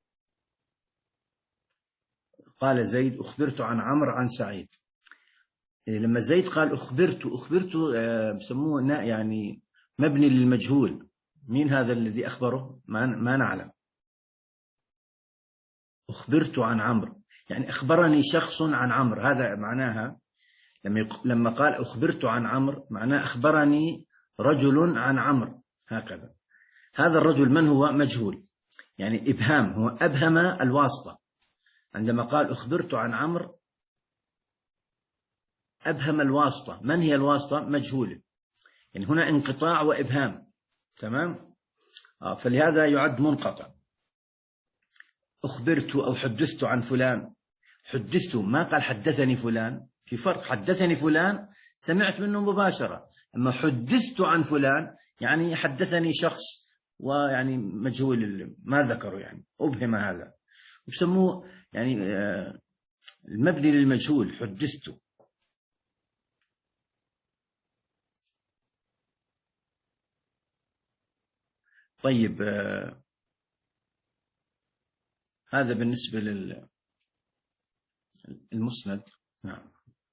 قال زيد أخبرت عن عمرو عن سعيد. لما زيد قال أخبرت، أخبرت بسموه يعني مبني للمجهول. مين هذا الذي أخبره؟ ما ما نعلم. أخبرت عن عمرو يعني أخبرني شخص عن عمرو، هذا معناها. لما لما قال أخبرت عن عمرو معناه أخبرني رجل عن عمرو، هكذا. هذا الرجل من هو؟ مجهول، يعني إبهام، هو أبهم الواسطة. عندما قال أخبرت عن عمرو أبهم الواسطة. من هي الواسطة؟ مجهولة، يعني هنا انقطاع وإبهام. تمام. آه فلهذا يعد منقطع. أخبرت أو حدثت عن فلان، حدثت ما قال حدثني فلان، في فرق. حدثني فلان سمعت منه مباشرة، أما حدثت عن فلان يعني حدثني شخص ويعني مجهول ما ذكره، يعني أبهم هذا، وبسموه يعني المبني للمجهول، حدثت. طيب هذا بالنسبة للمسند. نعم.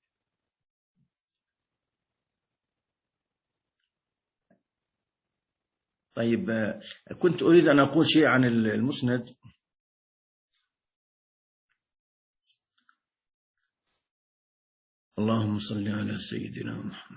طيب كنت أريد أن أقول شيء عن المسند. اللهم صل على سيدنا محمد.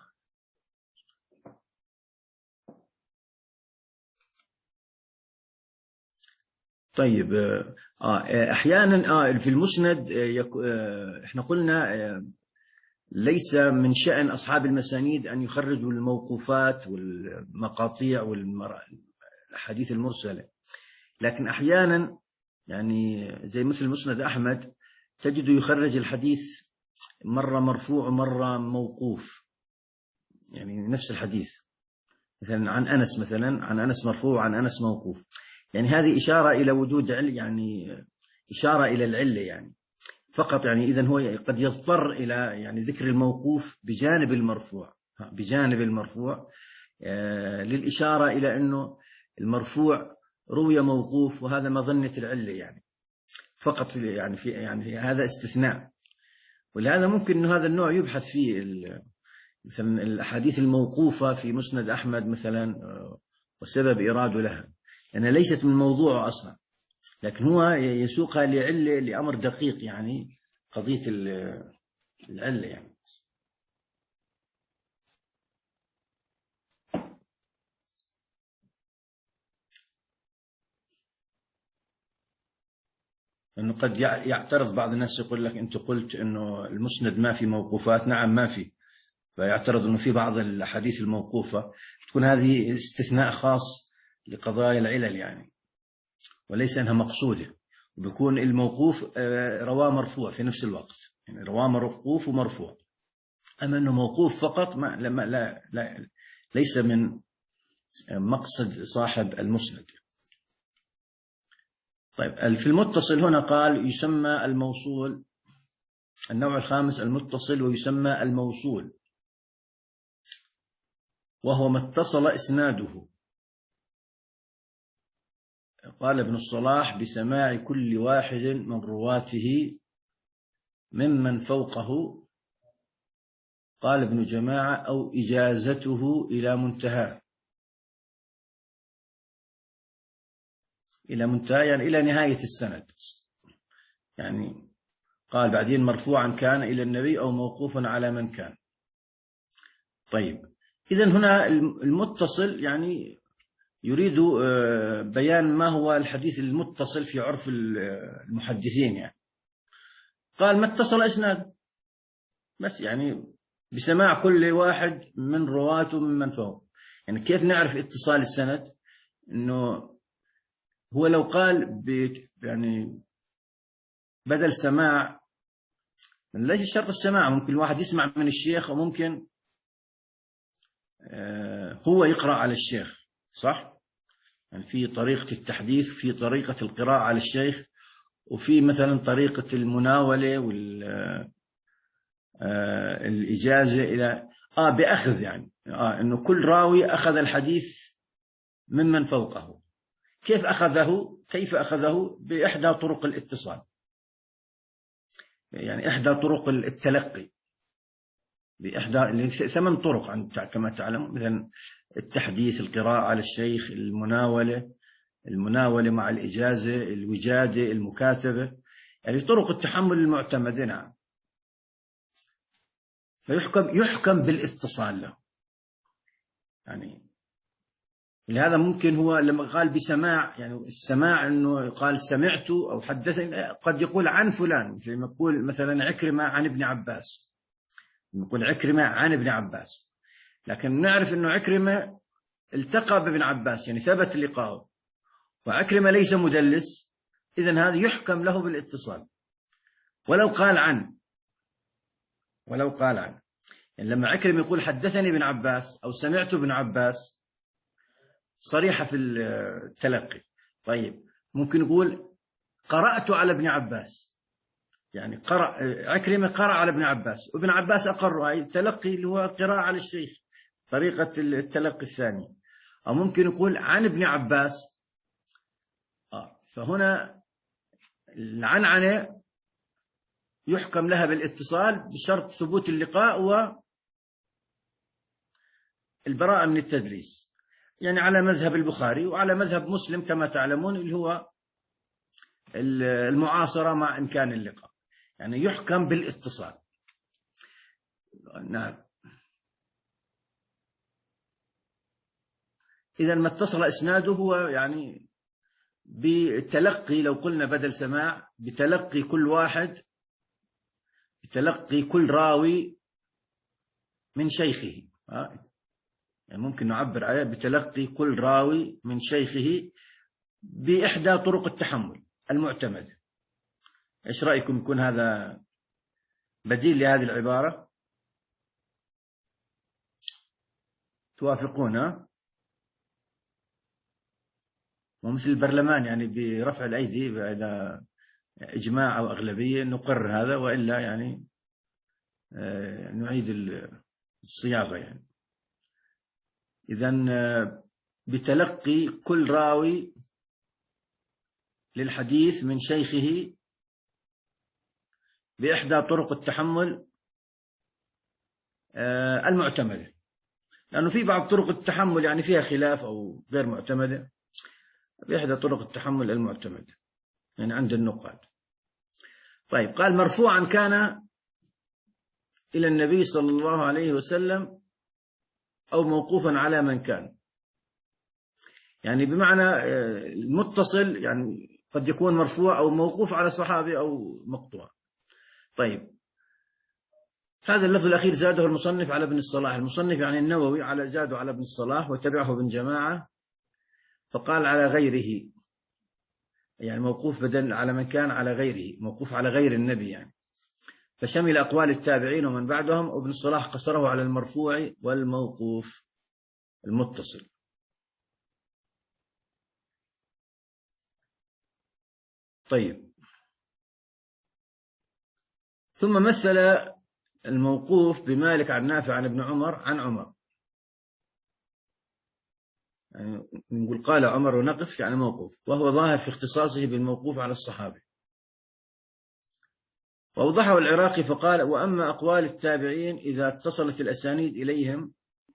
طيب أحيانا في المسند احنا قلنا ليس من شأن أصحاب المسانيد أن يخرجوا الموقوفات والمقاطيع والأحاديث المرسلة، لكن أحيانا يعني زي مثل مسند أحمد تجد يخرج الحديث مرة مرفوع ومرة موقوف، يعني نفس الحديث مثلا عن أنس، مثلا عن أنس مرفوع وعن أنس موقوف. يعني هذه إشارة إلى وجود علة، يعني إشارة إلى العلة يعني فقط. يعني إذن هو قد يضطر إلى يعني ذكر الموقوف بجانب المرفوع، بجانب المرفوع آه للإشارة إلى أنه المرفوع روي موقوف، وهذا مظنة العلة يعني فقط. يعني في يعني هذا استثناء، ولهذا ممكن أن هذا النوع يبحث فيه مثلا الأحاديث الموقوفة في مسند أحمد مثلا وسبب إراده لها، يعني ليست من موضوعه أصلا، لكن هو يسوقها لعلة، لأمر دقيق، يعني قضية العلة يعني. أنه قد يعترض بعض الناس يقول لك أنت قلت أنه المسند ما في موقوفات. نعم ما في، فيعترض أنه في بعض الحديث الموقوفة تكون هذه استثناء خاص لقضايا العلل يعني، وليس أنها مقصودة. بيكون الموقوف رواه مرفوع في نفس الوقت، يعني رواه موقوف ومرفوع. أما أنه موقوف فقط ما لا لا لا ليس من مقصد صاحب المسند. طيب في المتصل هنا قال يسمى الموصول، النوع الخامس المتصل، ويسمى الموصول وهو ما اتصل إسناده. قال ابن الصلاح بسماع كل واحد من رواته ممن فوقه. قال ابن جماعة أو إجازته إلى منتهى، إلى منتهى يعني إلى نهاية السند. يعني قال بعدين مرفوعا كان إلى النبي أو موقوفا على من كان. طيب إذن هنا المتصل يعني يريد بيان ما هو الحديث المتصل في عرف المحدثين. يعني قال ما اتصل إسناد بس، يعني بسماع كل واحد من رواته ممن فوق. يعني كيف نعرف اتصال السند؟ إنه هو لو قال يعني بدل سماع، ليس شرط السماع، ممكن الواحد يسمع من الشيخ وممكن هو يقرأ على الشيخ، صح؟ يعني في طريقة التحديث، في طريقة القراءة على الشيخ، وفي مثلا طريقة المناولة والإجازة إلى آه بأخذ، يعني آه إنه كل راوي أخذ الحديث ممن فوقه. كيف أخذه؟ كيف أخذه؟ بإحدى طرق الاتصال، يعني إحدى طرق التلقي، بإحدى ثمان طرق عند كما تعلم، مثلا التحديث، القراءة على الشيخ، المناولة، المناولة مع الإجازة، الوجادة، المكاتبة، يعني طرق التحمل المعتمدة. نعم. فيحكم يحكم بالاتصال له. يعني لهذا ممكن هو لما قال بسماع، يعني السماع انه قال سمعت او حدثني، قد يقول عن فلان، زي ما يقول مثلا عكرمة عن ابن عباس، يقول عكرمة عن ابن عباس، لكن نعرف انه عكرمة التقى بابن عباس، يعني ثبت لقاؤه، وعكرمة ليس مدلس، اذن هذا يحكم له بالاتصال. ولو قال عن ولو قال عن يعني لما عكرمة يقول حدثني ابن عباس او سمعت ابن عباس صريحة في التلقي. طيب ممكن يقول قرأت على ابن عباس، يعني قرأ عكرمة قرأ على ابن عباس وابن عباس أقر، أي التلقي اللي هو قراءة على الشيخ، طريقة التلقي الثانية. أو ممكن يقول عن ابن عباس. آه فهنا العنعنة يحكم لها بالاتصال بشرط ثبوت اللقاء والبراءة من التدليس، يعني على مذهب البخاري وعلى مذهب مسلم كما تعلمون، اللي هو المعاصرة مع إمكان اللقاء، يعني يحكم بالاتصال. نعم. إذا ما اتصل إسناده هو يعني بتلقي، لو قلنا بدل سماع، بتلقي كل واحد، بتلقي كل راوي من شيخه. يعني ممكن نعبر عليه بتلقي كل راوي من شيخه بإحدى طرق التحمل المعتمدة. إيش رأيكم يكون هذا بديل لهذه العبارة؟ توافقون؟ ومثل البرلمان يعني برفع الأيدي، إذا إجماع أو أغلبية نقرر هذا، وإلا يعني نعيد الصياغة. يعني إذن بتلقي كل راوي للحديث من شيخه بإحدى طرق التحمل المعتمدة، لأنه في بعض طرق التحمل يعني فيها خلاف أو غير معتمدة، بإحدى طرق التحمل المعتمدة يعني عند النقاد. طيب قال مرفوعا كان إلى النبي صلى الله عليه وسلم أو موقوفا على من كان، يعني بمعنى المتصل يعني قد يكون مرفوع أو موقوف على صحابي أو مقطوع. طيب، هذا اللفظ الأخير زاده المصنف على ابن الصلاح. المصنف يعني النووي على زاده على ابن الصلاح، وتبعه ابن جماعة فقال على غيره، يعني موقوف بدل على من كان على غيره، موقوف على غير النبي يعني، فشمل أقوال التابعين ومن بعدهم. وابن الصلاح قصره على المرفوع والموقوف المتصل. طيب، ثم مثل الموقوف بمالك عن نافع عن ابن عمر عن عمر، يعني نقول قال عمر ونقف يعني موقوف، وهو ظاهر في اختصاصه بالموقوف على الصحابة. وأوضحه العراقي فقال: وأما أقوال التابعين إذا اتصلت الأسانيد إليهم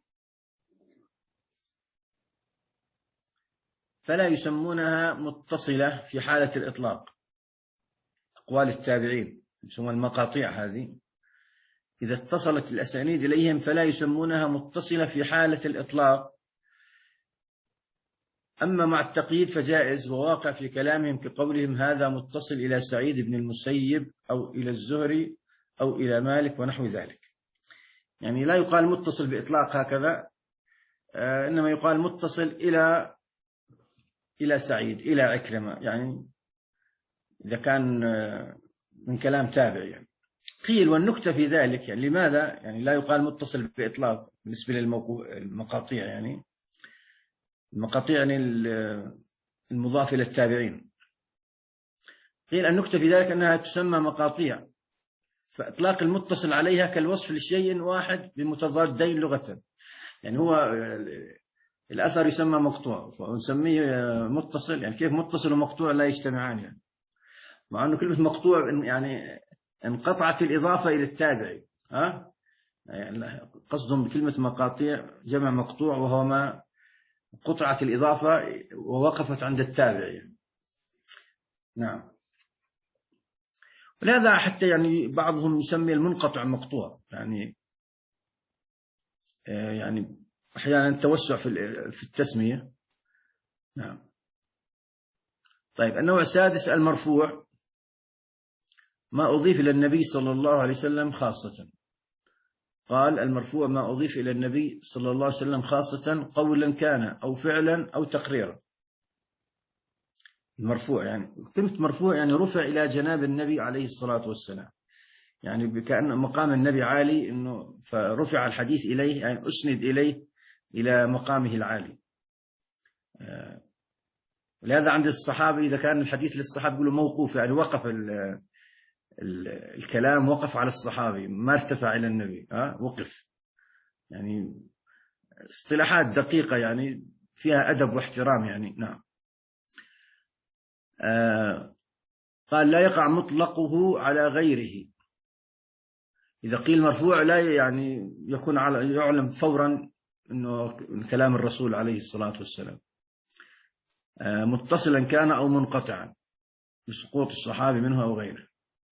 فلا يسمونها متصلة في حالة الإطلاق. أقوال التابعين يسمون المقاطيع هذه، إذا اتصلت الأسانيد إليهم فلا يسمونها متصلة في حالة الإطلاق. أما مع التقييد فجائز وواقع في كلامهم كقولهم هذا متصل إلى سعيد بن المسيب أو إلى الزهري أو إلى مالك ونحو ذلك. يعني لا يقال متصل بإطلاق هكذا، إنما يقال متصل إلى إلى سعيد إلى عكرمة، يعني إذا كان من كلام تابع يعني. قيل والنكتة في ذلك يعني لماذا يعني لا يقال متصل بإطلاق بالنسبة للمقاطيع، يعني المقاطيع يعني المضافة للتابعين. قيل النكتة في ذلك أنها تسمى مقاطيع، فإطلاق المتصل عليها كالوصف لشيء واحد بمتضادين لغة. يعني هو الأثر يسمى مقطوع ونسميه متصل، يعني كيف متصل ومقطوع لا يجتمعان يعني، مع أنه كلمة مقطوع يعني انقطعت الإضافة إلى التابع. ها يعني قصدهم بكلمة مقاطيع جمع مقطوع وهو ما قطعت الإضافة ووقفت عند التابع يعني. نعم. ولهذا حتى يعني بعضهم يسمي المنقطع مقطوع، يعني يعني أحيانا توسع في في التسمية. نعم. طيب، النوع السادس المرفوع، ما أضيف إلى النبي صلى الله عليه وسلم خاصة. قال المرفوع ما أضيف إلى النبي صلى الله عليه وسلم خاصة قولا كان أو فعلا أو تقريرا. المرفوع يعني كلمة مرفوع يعني رفع إلى جناب النبي عليه الصلاة والسلام، يعني كأن مقام النبي عالي إنه فرفع الحديث إليه، يعني أسند إليه إلى مقامه العالي. ولهذا عند الصحابة إذا كان الحديث للصحابة يقولوا موقوف، يعني وقف ال ال الكلام وقف على الصحابي ما ارتفع إلى النبي، ها وقف، يعني اصطلاحات دقيقة يعني فيها أدب واحترام يعني. نعم. آه قال لا يقع مطلقه على غيره. إذا قيل مرفوع لا يعني يكون على يعلم فورا أنه كلام الرسول عليه الصلاة والسلام، آه متصلا كان أو منقطعا بسقوط الصحابي منه أو غيره.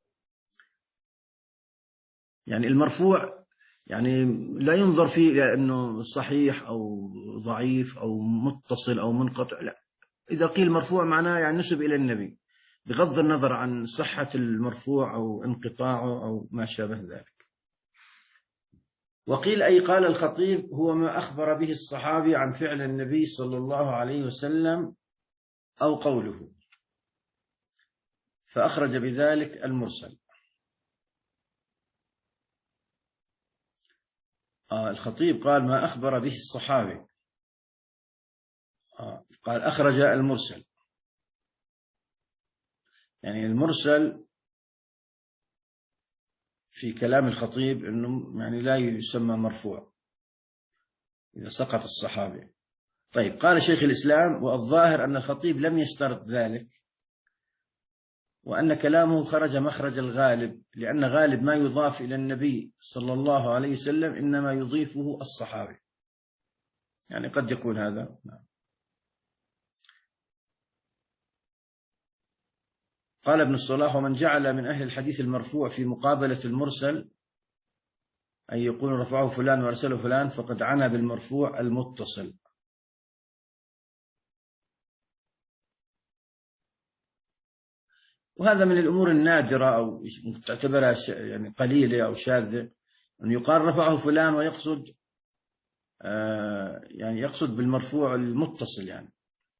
يعني المرفوع يعني لا ينظر فيه أنه صحيح أو ضعيف أو متصل أو منقطع، لا. إذا قيل مرفوع معناه يعني نسب إلى النبي بغض النظر عن صحة المرفوع أو انقطاعه أو ما شابه ذلك. وقيل أي قال الخطيب هو ما أخبر به الصحابي عن فعل النبي صلى الله عليه وسلم أو قوله، فأخرج بذلك المرسل. آه الخطيب قال ما أخبر به الصحابي، آه قال أخرج المرسل، يعني المرسل في كلام الخطيب أنه يعني لا يسمى مرفوع إذا سقط الصحابي. طيب، قال شيخ الإسلام والظاهر أن الخطيب لم يشترط ذلك، وأن كلامه خرج مخرج الغالب، لأن غالب ما يضاف إلى النبي صلى الله عليه وسلم إنما يضيفه الصحابي، يعني قد يكون هذا. قال ابن الصلاح ومن جعل من أهل الحديث المرفوع في مقابلة المرسل أن يقول رفعه فلان وأرسله فلان فقد عنى بالمرفوع المتصل. وهذا من الأمور النادرة أو تعتبرها يعني قليلة أو شاذة، أن يقال رفعه فلان ويقصد آه يعني يقصد بالمرفوع المتصل، يعني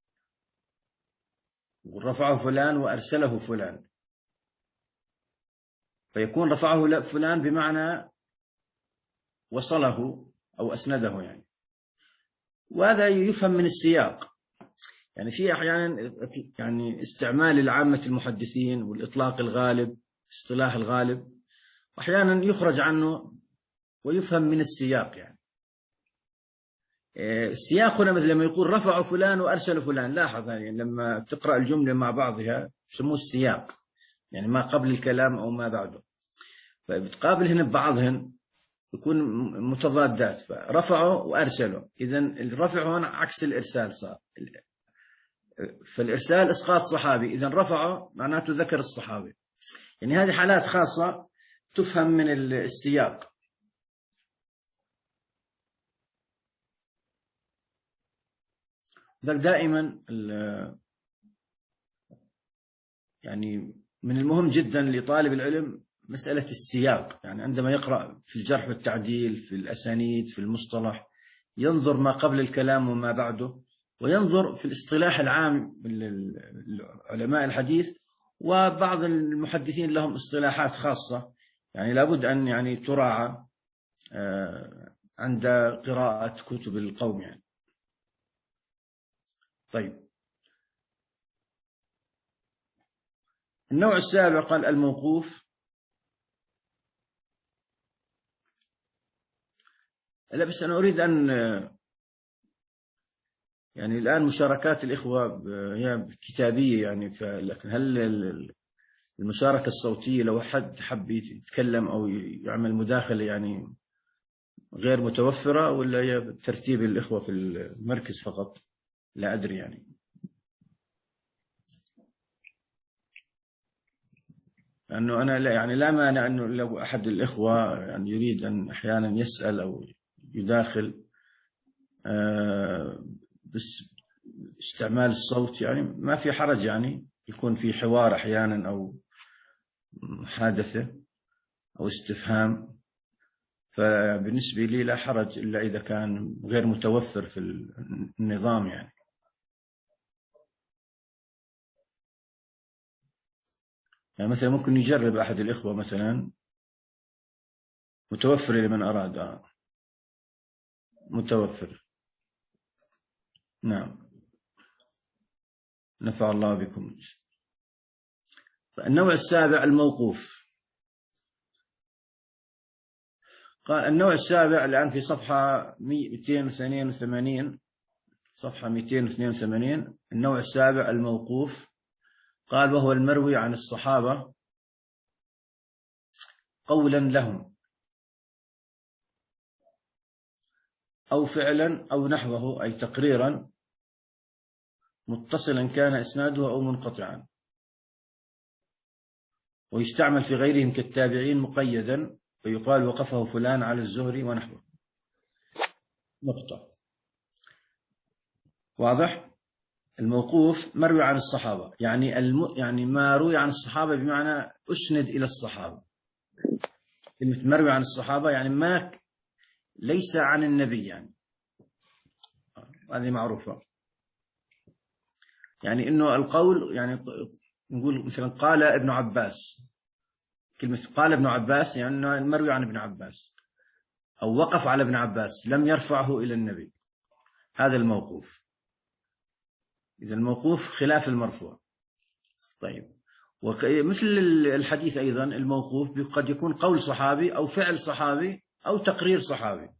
ورفعه فلان وأرسله فلان، فيكون رفعه فلان بمعنى وصله أو أسنده يعني. وهذا يفهم من السياق، يعني في أحيانا يعني استعمال العامة المحدثين والإطلاق الغالب، اصطلاح الغالب، أحيانا يخرج عنه ويفهم من السياق. يعني السياق هنا مثل لما يقول رفع فلان وأرسل فلان، لاحظ يعني لما تقرأ الجملة مع بعضها يسموه السياق، يعني ما قبل الكلام أو ما بعده، فبتقابل هنا ببعضهن يكون متضادات، فرفعوا وأرسلوا، إذن الرفع هنا عكس الإرسال صار، فالإرسال إسقاط صحابي، إذن رفعوا معناته ذكر الصحابي. يعني هذه حالات خاصة تفهم من السياق. دائما يعني من المهم جدا لطالب العلم مسألة السياق، يعني عندما يقرأ في الجرح والتعديل، في الأسانيد، في المصطلح، ينظر ما قبل الكلام وما بعده، وينظر في الاصطلاح العام لعلماء الحديث، وبعض المحدثين لهم اصطلاحات خاصة يعني لابد أن يعني تراعى عند قراءة كتب القوم يعني. طيب، النوع السابع قال الموقوف. لا بس أنا أريد أن يعني الآن مشاركات الإخوة هي كتابية يعني، لكن هل المشاركة الصوتية لو حد حب يتكلم أو يعمل مداخلة يعني غير متوفرة، ولا هي ترتيب الإخوة في المركز فقط؟ لا أدري يعني. لأنه أنا لا يعني لا مانع أنه لو أحد الإخوة يعني يريد أن أحيانا يسأل أو يداخل آه بس استعمال الصوت يعني ما في حرج، يعني يكون في حوار أحيانا أو محادثة أو استفهام، فبالنسبة لي لا حرج إلا إذا كان غير متوفر في النظام يعني. يعني مثلا ممكن يجرب أحد الإخوة مثلا متوفر لمن أراد. آه. متوفر، نعم، نفع الله بكم. النوع السابع الموقوف. قال النوع السابع الآن في صفحة مئتين واثنين وثمانين، صفحة مئتين واثنين وثمانين، النوع السابع الموقوف. قال وهو المروي عن الصحابة قولا لهم أو فعلا أو نحوه، أي تقريرا، متصلا كان إسناده أو منقطعا، ويستعمل في غيرهم كالتابعين مقيدا، ويقال وقفه فلان على الزهري ونحوه. نقطة. واضح؟ الموقوف مروي عن الصحابة، يعني الم... يعني ما روي عن الصحابة بمعنى أسند إلى الصحابة. كلمة مروي عن الصحابة يعني ما ليس عن النبي، يعني هذه معروفة. يعني إنه القول يعني نقول مثلا قال ابن عباس، كلمة قال ابن عباس يعني إنه مروي عن ابن عباس، أو وقف على ابن عباس لم يرفعه إلى النبي، هذا الموقوف. إذا الموقوف خلاف المرفوع. طيب، ومثل الحديث أيضا الموقوف قد يكون قول صحابي أو فعل صحابي أو تقرير صحابي.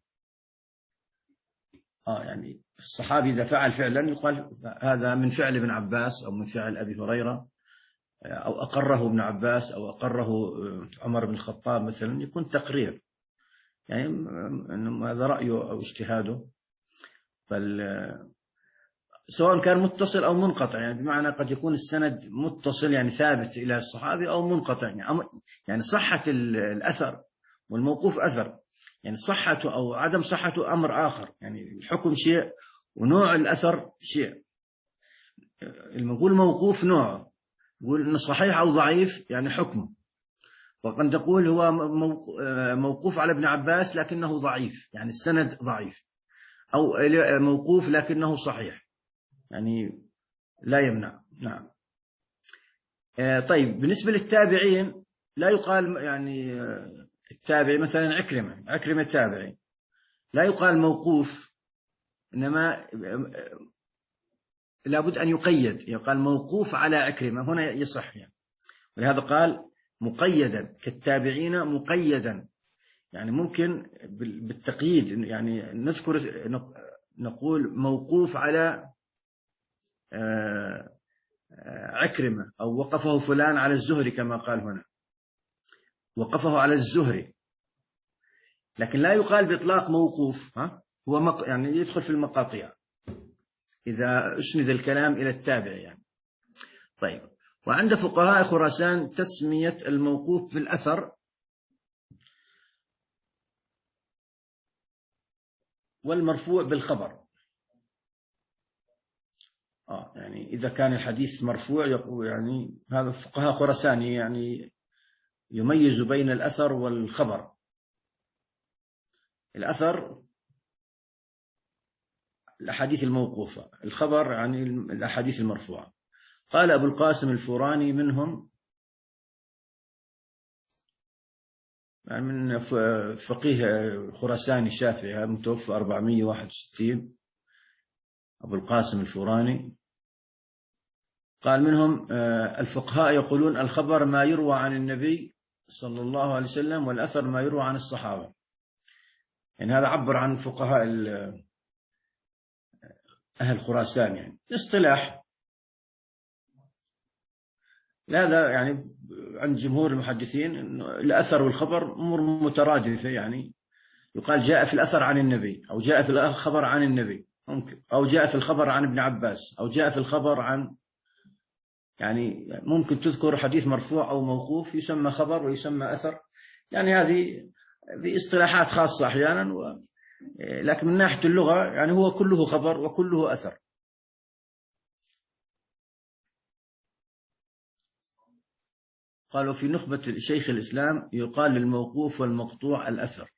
آه يعني الصحابي إذا فعل فعلا يقال هذا من فعل ابن عباس أو من فعل أبي هريرة، أو أقره ابن عباس أو أقره عمر بن الخطاب مثلا، يكون تقرير، يعني هذا رأيه أو اجتهاده. فال سواء كان متصل أو منقطع، يعني بمعنى قد يكون السند متصل يعني ثابت إلى الصحابي، أو منقطع يعني يعني صحة الأثر، والموقوف أثر، يعني صحته أو عدم صحته أمر آخر، يعني الحكم شيء ونوع الأثر شيء. المقول موقوف نوعه، يقول إنه صحيح أو ضعيف يعني حكم، وقد تقول هو موقوف على ابن عباس لكنه ضعيف يعني السند ضعيف، أو موقوف لكنه صحيح يعني لا يمنع. نعم. طيب بالنسبة للتابعين لا يقال يعني التابعي مثلا عكرمة عكرمة تابعي لا يقال موقوف، إنما لابد أن يقيد، يقال موقوف على عكرمة هنا يصح يعني. ولهذا قال مقيدا كالتابعين مقيدا، يعني ممكن بالتقييد يعني نذكر نقول موقوف على عكرمة، أو وقفه فلان على الزهري كما قال هنا وقفه على الزهري، لكن لا يقال بإطلاق موقوف. ها هو مق... يعني يدخل في المقاطع إذا أسند الكلام إلى التابع يعني. طيب، وعند فقهاء خراسان تسمية الموقوف بالأثر والمرفوع بالخبر. آه يعني إذا كان الحديث مرفوع يقول يعني هذا فقهاء خراسان يعني يميز بين الأثر والخبر. الأثر الأحاديث الموقوفة، الخبر يعني الأحاديث المرفوعة. قال أبو القاسم الفوراني منهم، يعني من فقيه خراساني الشافعي متوفى أربعمائة وواحد وستين، أبو القاسم الفوراني قال منهم الفقهاء يقولون الخبر ما يروى عن النبي صلى الله عليه وسلم، والأثر ما يروى عن الصحابة. يعني هذا عبر عن فقهاء أهل خراسان يعني اصطلاح. هذا يعني عند جمهور المحدثين إنه الأثر والخبر أمور مترادفة، يعني يقال جاء في الأثر عن النبي، أو جاء في الخبر عن النبي، ممكن، أو جاء في الخبر عن ابن عباس، أو جاء في الخبر عن، يعني ممكن تذكر حديث مرفوع أو موقوف يسمى خبر ويسمى أثر. يعني هذه باصطلاحات خاصة أحيانا و... لكن من ناحية اللغة يعني هو كله خبر وكله أثر. قالوا في نخبة شيخ الإسلام يقال للموقوف والمقطوع الأثر.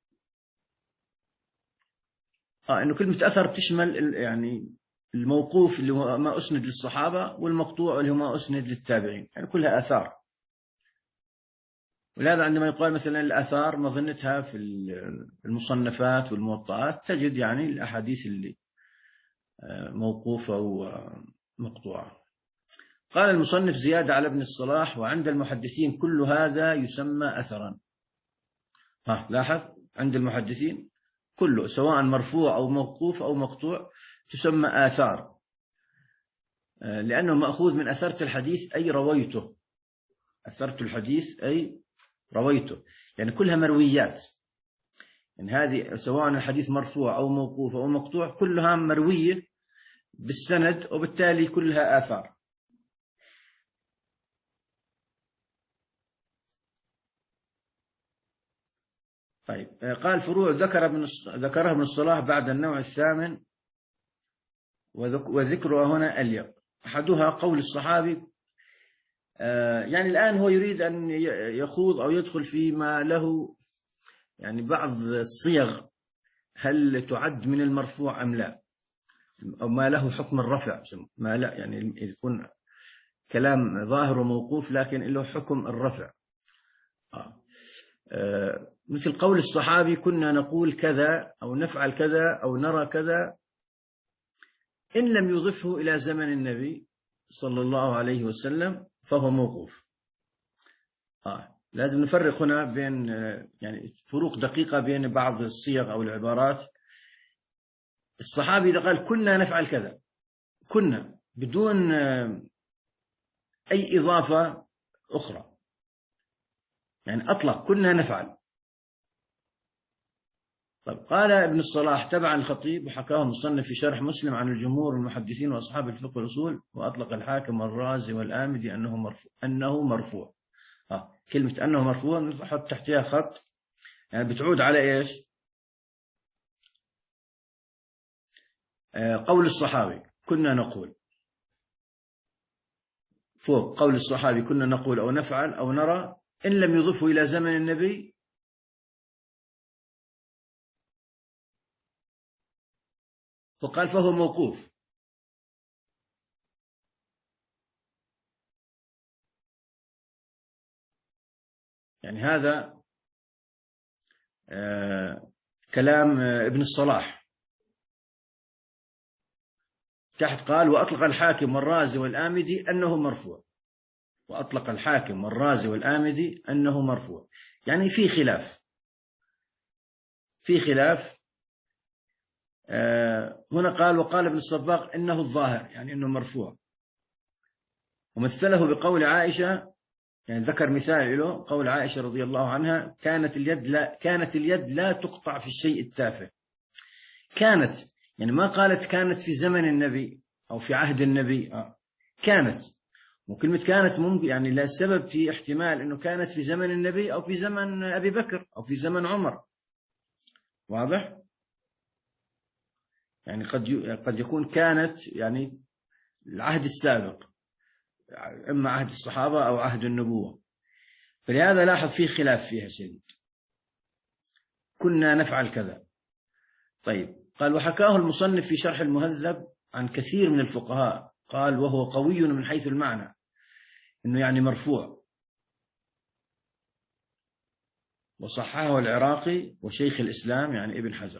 آه إنه كلمة أثر تشمل يعني الموقوف اللي هو ما أسند للصحابة، والمقطوع اللي هو ما أسند للتابعين، يعني كلها آثار. ولهذا عندما يقال مثلا الآثار مظنتها في المصنفات والموطئات تجد يعني الأحاديث اللي موقوفة ومقطوعة. قال المصنف زيادة على ابن الصلاح وعند المحدثين كل هذا يسمى أثرا. ها لاحظ، عند المحدثين كله سواء مرفوع أو موقوف أو مقطوع تسمى آثار، لأنه مأخوذ من أثرت الحديث أي رويته. أثرت الحديث أي رويته، يعني كلها مرويات. يعني هذه سواء الحديث مرفوع أو موقوف أو مقطوع كلها مروية بالسند، وبالتالي كلها آثار. طيب، قال فروع ذكر ابن ذكرها ابن الصلاح بعد النوع الثامن، وذكرها هنا اليق. أحدها قول الصحابي، يعني الآن هو يريد أن يخوض أو يدخل فيما له يعني بعض الصيغ هل تعد من المرفوع أم لا، أو ما له حكم الرفع، ما لا يعني يكون كلام ظاهر وموقوف لكن له حكم الرفع. آه. آه. مثل قول الصحابي كنا نقول كذا أو نفعل كذا أو نرى كذا إن لم يضفه إلى زمن النبي صلى الله عليه وسلم فهو موقوف. آه. لازم نفرق هنا بين يعني فروق دقيقة بين بعض الصيغ أو العبارات. الصحابي إذا قال كنا نفعل كذا، كنا بدون أي إضافة أخرى، يعني أطلق كنا نفعل. طيب، قال ابن الصلاح تبع الخطيب وحكاه المصنف في شرح مسلم عن الجمهور المحدثين وأصحاب الفقه والأصول، وأطلق الحاكم والرازي والآمدي أنه مرفوع أنه مرفوع. آه. كلمة أنه مرفوع نحط تحتها خط، يعني بتعود على إيش؟ آه قول الصحابي كنا نقول. فوق قول الصحابي كنا نقول أو نفعل أو نرى إن لم يضفه إلى زمن النبي وقال فهو موقوف. يعني هذا آه كلام آه ابن الصلاح. تحت قال وأطلق الحاكم والرازي والآمدي أنه مرفوع، وأطلق الحاكم والرازي والآمدي أنه مرفوع. يعني في خلاف في خلاف آه هنا قال وقال ابن الصباغ إنه الظاهر، يعني أنه مرفوع. ومثله بقول عائشة، يعني ذكر مثال له قول عائشة رضي الله عنها كانت اليد لا كانت اليد لا تقطع في الشيء التافه. كانت يعني ما قالت كانت في زمن النبي أو في عهد النبي، آه. كانت، وكلمة كانت ممكن يعني لا سبب في احتمال أنه كانت في زمن النبي أو في زمن أبي بكر أو في زمن عمر. واضح؟ يعني قد قد يكون كانت يعني العهد السابق، إما عهد الصحابة أو عهد النبوة. فلهذا لاحظ فيه خلاف فيها شديد. كنا نفعل كذا. طيب قال وحكاه المصنف في شرح المهذب عن كثير من الفقهاء، قال وهو قوي من حيث المعنى، إنه يعني مرفوع. وصححه العراقي وشيخ الإسلام يعني ابن حجر.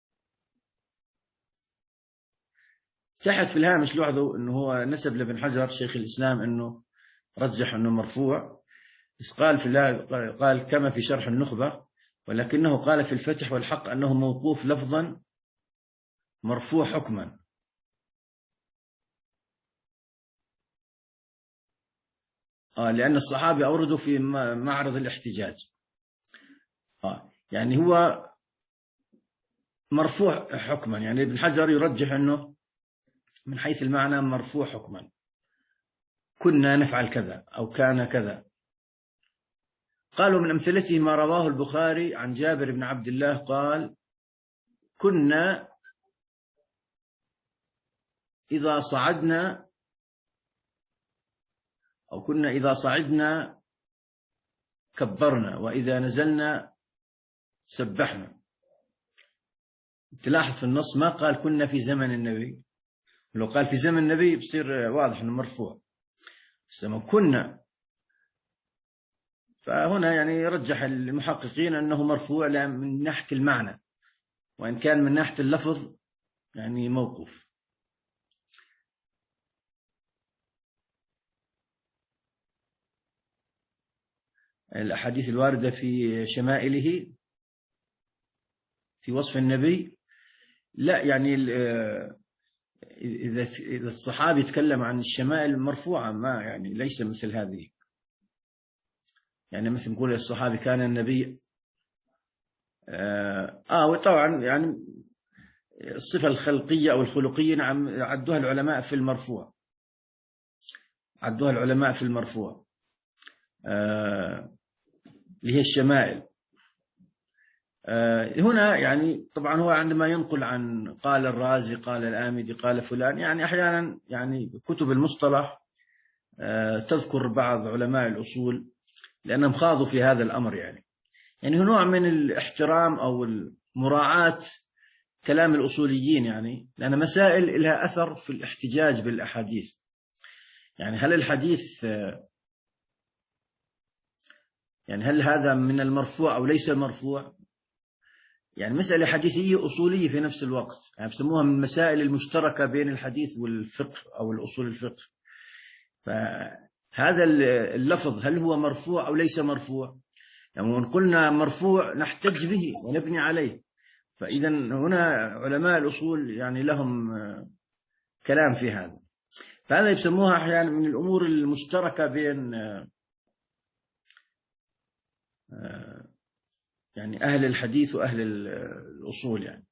تحت في الهامش لاحظوا أنه هو نسب لابن حجر شيخ الإسلام أنه رجح أنه مرفوع، بس قال في قال كما في شرح النخبة، ولكنه قال في الفتح والحق أنه موقوف لفظا مرفوع حكما. آه لأن الصحابة أوردوا في معرض الاحتجاج. آه يعني هو مرفوع حكما، يعني ابن حجر يرجح أنه من حيث المعنى مرفوع حكما. كنا نفعل كذا أو كان كذا. قالوا من أمثلته ما رواه البخاري عن جابر بن عبد الله قال كنا إذا صعدنا أو كنا إذا صعدنا كبرنا وإذا نزلنا سبحنا. تلاحظ في النص ما قال كنا في زمن النبي، لو قال في زمن النبي بصير واضح أنه مرفوع، بس كنا. فهنا يعني يرجح المحققين أنه مرفوع من ناحية المعنى، وإن كان من ناحية اللفظ يعني موقوف. الأحاديث الواردة في شمائله في وصف النبي لا، يعني إذا الصحابي يتكلم عن الشمائل مرفوعة ما يعني ليس مثل هذه. يعني مثل نقول الصحابي كان النبي آه, آه وطبعا يعني الصفة الخلقية أو الخلقية نعم عدوها العلماء في المرفوع، عدوها العلماء في المرفوع آه اللي هي الشمائل. آه هنا يعني طبعا هو عندما ينقل عن قال الرازي قال الآمدي قال فلان، يعني أحيانا يعني كتب المصطلح آه تذكر بعض علماء الأصول لأنهم خاضوا في هذا الأمر. يعني يعني هو نوع من الاحترام أو المراعاة كلام الأصوليين، يعني لأن مسائل لها أثر في الاحتجاج بالأحاديث. يعني هل الحديث يعني هل هذا من المرفوع أو ليس مرفوع؟ يعني مسألة حديثية أصولية في نفس الوقت، يعني بسموها من المسائل المشتركة بين الحديث والفقه أو الأصول الفقه. فهذا اللفظ هل هو مرفوع أو ليس مرفوع؟ يعني وإن قلنا مرفوع نحتج به ونبني عليه. فإذا هنا علماء الأصول يعني لهم كلام في هذا. فهذا يسموها أحيانا من الأمور المشتركة بين يعني أهل الحديث وأهل الأصول. يعني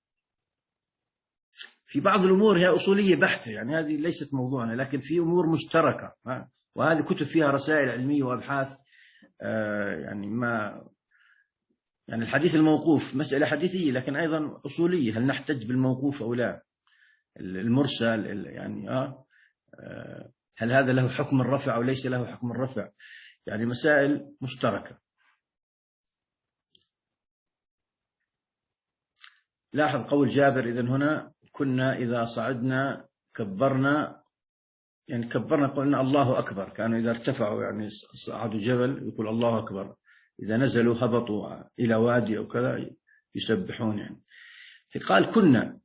في بعض الأمور هي أصولية بحتة، يعني هذه ليست موضوعنا، لكن في أمور مشتركة، وهذه كتب فيها رسائل علمية وأبحاث. يعني ما يعني الحديث الموقوف مسألة حديثية لكن أيضا أصولية، هل نحتج بالموقوف أو لا؟ المرسل يعني آه هل هذا له حكم الرفع أو ليس له حكم الرفع؟ يعني مسائل مشتركة. لاحظ قول جابر إذن هنا كنا إذا صعدنا كبرنا، يعني كبرنا قلنا الله أكبر، كانوا إذا ارتفعوا يعني صعدوا جبل يقول الله أكبر، إذا نزلوا هبطوا إلى وادي أو كذا يسبحون يعني. فقال كنا،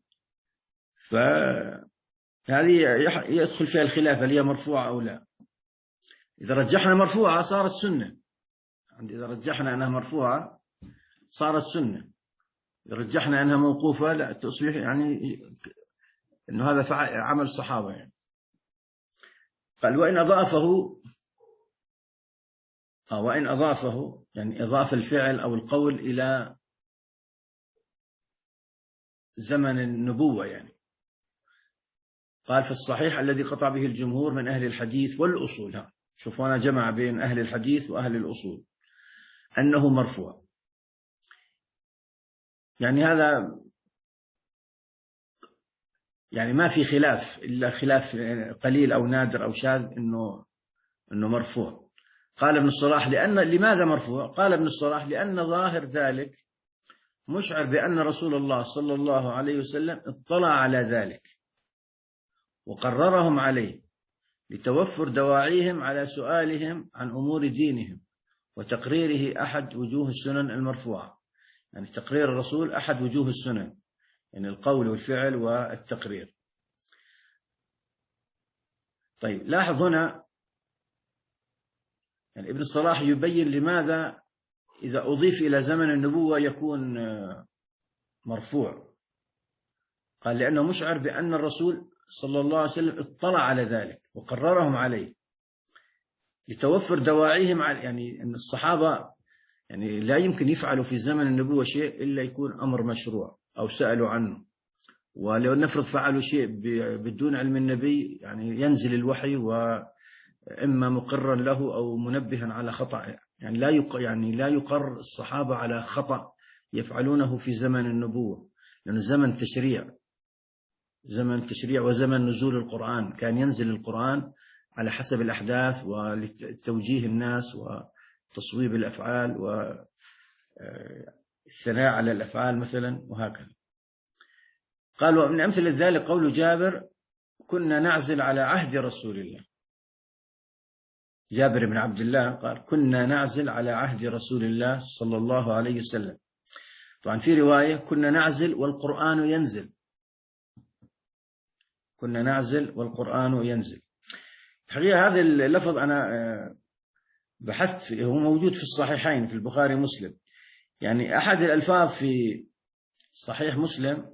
فهذه يدخل فيها الخلاف هل هي مرفوعة أو لا. إذا رجحنا مرفوعة صارت سنة، إذا رجحنا أنها مرفوعة صارت سنة، إذا رجحنا أنها موقوفة لا تصبح يعني أنه هذا عمل صحابة يعني. قال وإن أضافه آه وإن أضافه يعني إضاف الفعل أو القول إلى زمن النبوة يعني. قال في الصحيح الذي قطع به الجمهور من أهل الحديث والأصول، ها شوفوا أنا جمع بين أهل الحديث وأهل الأصول أنه مرفوع، يعني هذا يعني ما في خلاف إلا خلاف قليل أو نادر أو شاذ إنه إنه مرفوع. قال ابن الصلاح لأن لماذا مرفوع؟ قال ابن الصلاح لأن ظاهر ذلك مشعر بأن رسول الله صلى الله عليه وسلم اطلع على ذلك وقررهم عليه لتوفر دواعيهم على سؤالهم عن أمور دينهم وتقريره أحد وجوه السنن المرفوعة. يعني تقرير الرسول أحد وجوه السنن، يعني القول والفعل والتقرير. طيب لاحظ هنا يعني ابن الصلاح يبين لماذا إذا أضيف إلى زمن النبوة يكون مرفوع. قال لأنه مشعر بأن الرسول صلى الله عليه وسلم اطلع على ذلك وقررهم عليه لتوفر دواعيهم، يعني أن الصحابة يعني لا يمكن يفعلوا في زمن النبوة شيء إلا يكون أمر مشروع أو سألوا عنه، ولو نفرض فعلوا شيء بدون علم النبي يعني ينزل الوحي وإما مقرا له أو منبها على خطأ، يعني لا يق يعني لا يقر الصحابة على خطأ يفعلونه في زمن النبوة، لأنه زمن تشريع، زمن تشريع وزمن نزول القرآن، كان ينزل القرآن على حسب الأحداث ولتوجيه الناس وتصويب الأفعال والثناء على الأفعال مثلا وهكذا. قال ومن أمثلة ذلك قول جابر كنا نعزل على عهد رسول الله. جابر بن عبد الله قال كنا نعزل على عهد رسول الله صلى الله عليه وسلم. طبعا في رواية كنا نعزل والقرآن ينزل، كنا نعزل والقرآن ينزل. الحقيقة هذا اللفظ أنا بحثت، هو موجود في الصحيحين في البخاري ومسلم، يعني أحد الألفاظ في صحيح مسلم،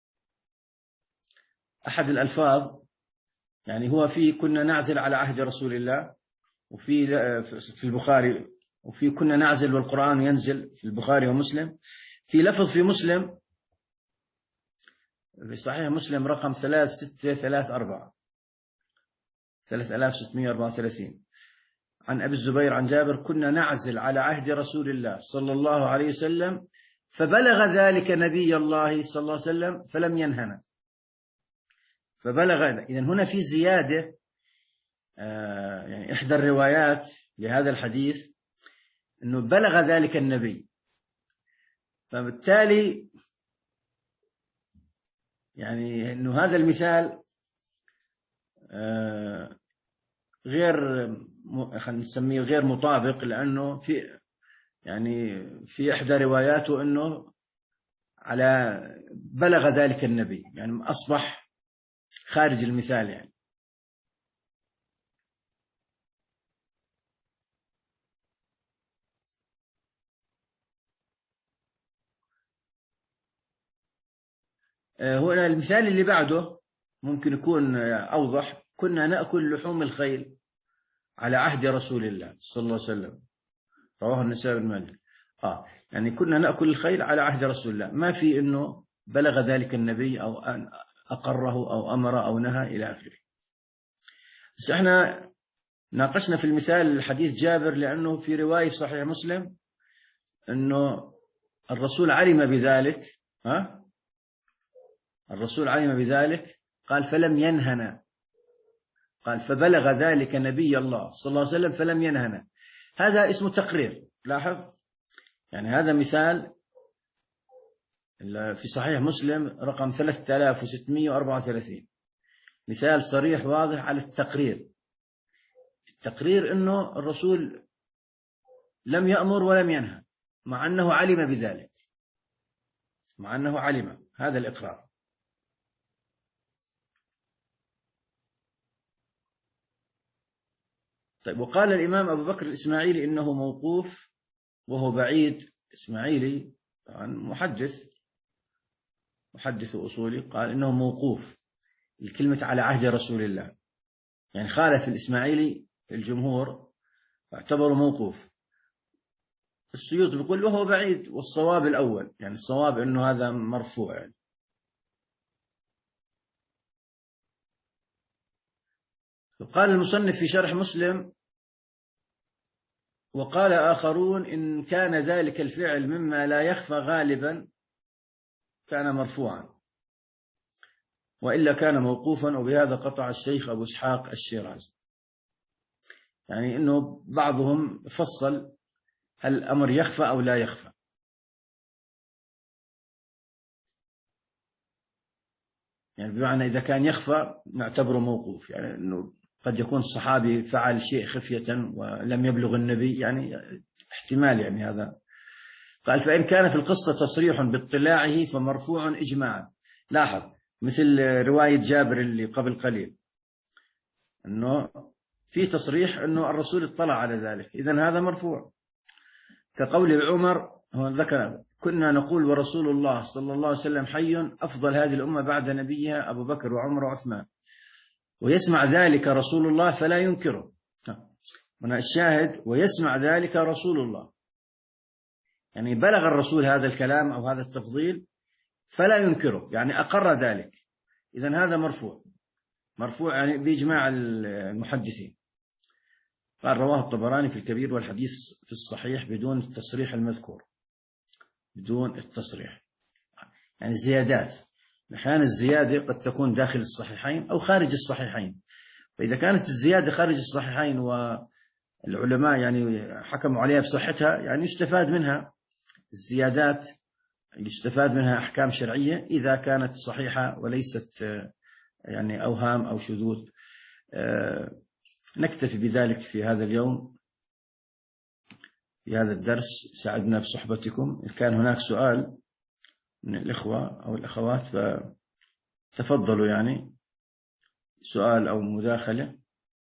أحد الألفاظ يعني هو في كنا نعزل على عهد رسول الله، وفي في البخاري، وفي كنا نعزل والقرآن ينزل في البخاري ومسلم. في لفظ في مسلم في صحيح مسلم رقم ثلاث ستة ثلاث أربعة ثلاثة آلاف وستمائة وأربعة وثلاثين عن أبي الزبير عن جابر كنا نعزل على عهد رسول الله صلى الله عليه وسلم فبلغ ذلك نبي الله صلى الله عليه وسلم فلم ينهنا. فبلغ، إذن هنا في زيادة، آه يعني إحدى الروايات لهذا الحديث أنه بلغ ذلك النبي، فبالتالي يعني أنه هذا المثال آه غير، خلينا نسميه غير مطابق، لأنه في يعني في إحدى رواياته أنه على بلغ ذلك النبي، يعني أصبح خارج المثال يعني. هنا المثال اللي بعده ممكن يكون أوضح. كنا نأكل لحوم الخيل على عهد رسول الله صلى الله عليه وسلم، رواه النسائي بن ماجه. آه يعني كنا نأكل الخيل على عهد رسول الله، ما في إنه بلغ ذلك النبي أو أن أقره أو أمر أو نهى إلى آخره. بس احنا ناقشنا في المثال الحديث جابر لأنه في رواية صحيح مسلم أنه الرسول علم بذلك، ها الرسول علم بذلك قال فلم ينهنا، قال فبلغ ذلك نبي الله صلى الله عليه وسلم فلم ينهنا. هذا اسمه تقرير. لاحظ يعني هذا مثال في صحيح مسلم رقم ثلاثة آلاف وستمئة وأربعة وثلاثين، مثال صريح واضح على التقرير. التقرير أنه الرسول لم يأمر ولم ينهى مع أنه علم بذلك، مع أنه علم هذا الإقرار. طيب وقال الإمام أبو بكر الإسماعيلي إنه موقوف وهو بعيد. إسماعيلي عن محدث محدث أصولي قال إنه موقوف، الكلمة على عهد رسول الله، يعني خالف الإسماعيلي الجمهور اعتبره موقوف. السيوطي بيقول وهو بعيد، والصواب الأول، يعني الصواب إنه هذا مرفوع يعني. قال المصنف في شرح مسلم وقال آخرون إن كان ذلك الفعل مما لا يخفى غالبا كان مرفوعا، وإلا كان موقوفا، وبهذا قطع الشيخ أبو إسحاق الشيرازي. يعني إنه بعضهم فصل هل الأمر يخفى أو لا يخفى. يعني بمعنى إذا كان يخفى نعتبره موقوف، يعني إنه قد يكون الصحابي فعل شيء خفية ولم يبلغ النبي، يعني احتمال يعني هذا. قال فإن كان في القصة تصريح باطلاعه فمرفوع إجماعا. لاحظ مثل رواية جابر اللي قبل قليل أنه في تصريح أنه الرسول اطلع على ذلك، إذن هذا مرفوع. كقول عمر هو ذكر كنا نقول ورسول الله صلى الله عليه وسلم حي أفضل هذه الأمة بعد نبيها أبو بكر وعمر وعثمان، ويسمع ذلك رسول الله فلا ينكره. هنا الشاهد ويسمع ذلك رسول الله، يعني بلغ الرسول هذا الكلام أو هذا التفضيل فلا ينكره، يعني أقر ذلك، إذن هذا مرفوع. مرفوع يعني بإجماع المحدثين. قال رواه الطبراني في الكبير والحديث في الصحيح بدون التصريح المذكور، بدون التصريح، يعني زيادات. أحيانا الزيادة قد تكون داخل الصحيحين أو خارج الصحيحين، فإذا كانت الزيادة خارج الصحيحين والعلماء يعني حكموا عليها بصحتها، يعني يستفاد منها الزيادات، يستفاد منها أحكام شرعية إذا كانت صحيحة وليست يعني أوهام أو شذوذ. نكتفي بذلك في هذا اليوم، في هذا الدرس. سعدنا بصحبتكم. إن كان هناك سؤال من الإخوة أو الأخوات فتفضلوا، يعني سؤال أو مداخلة.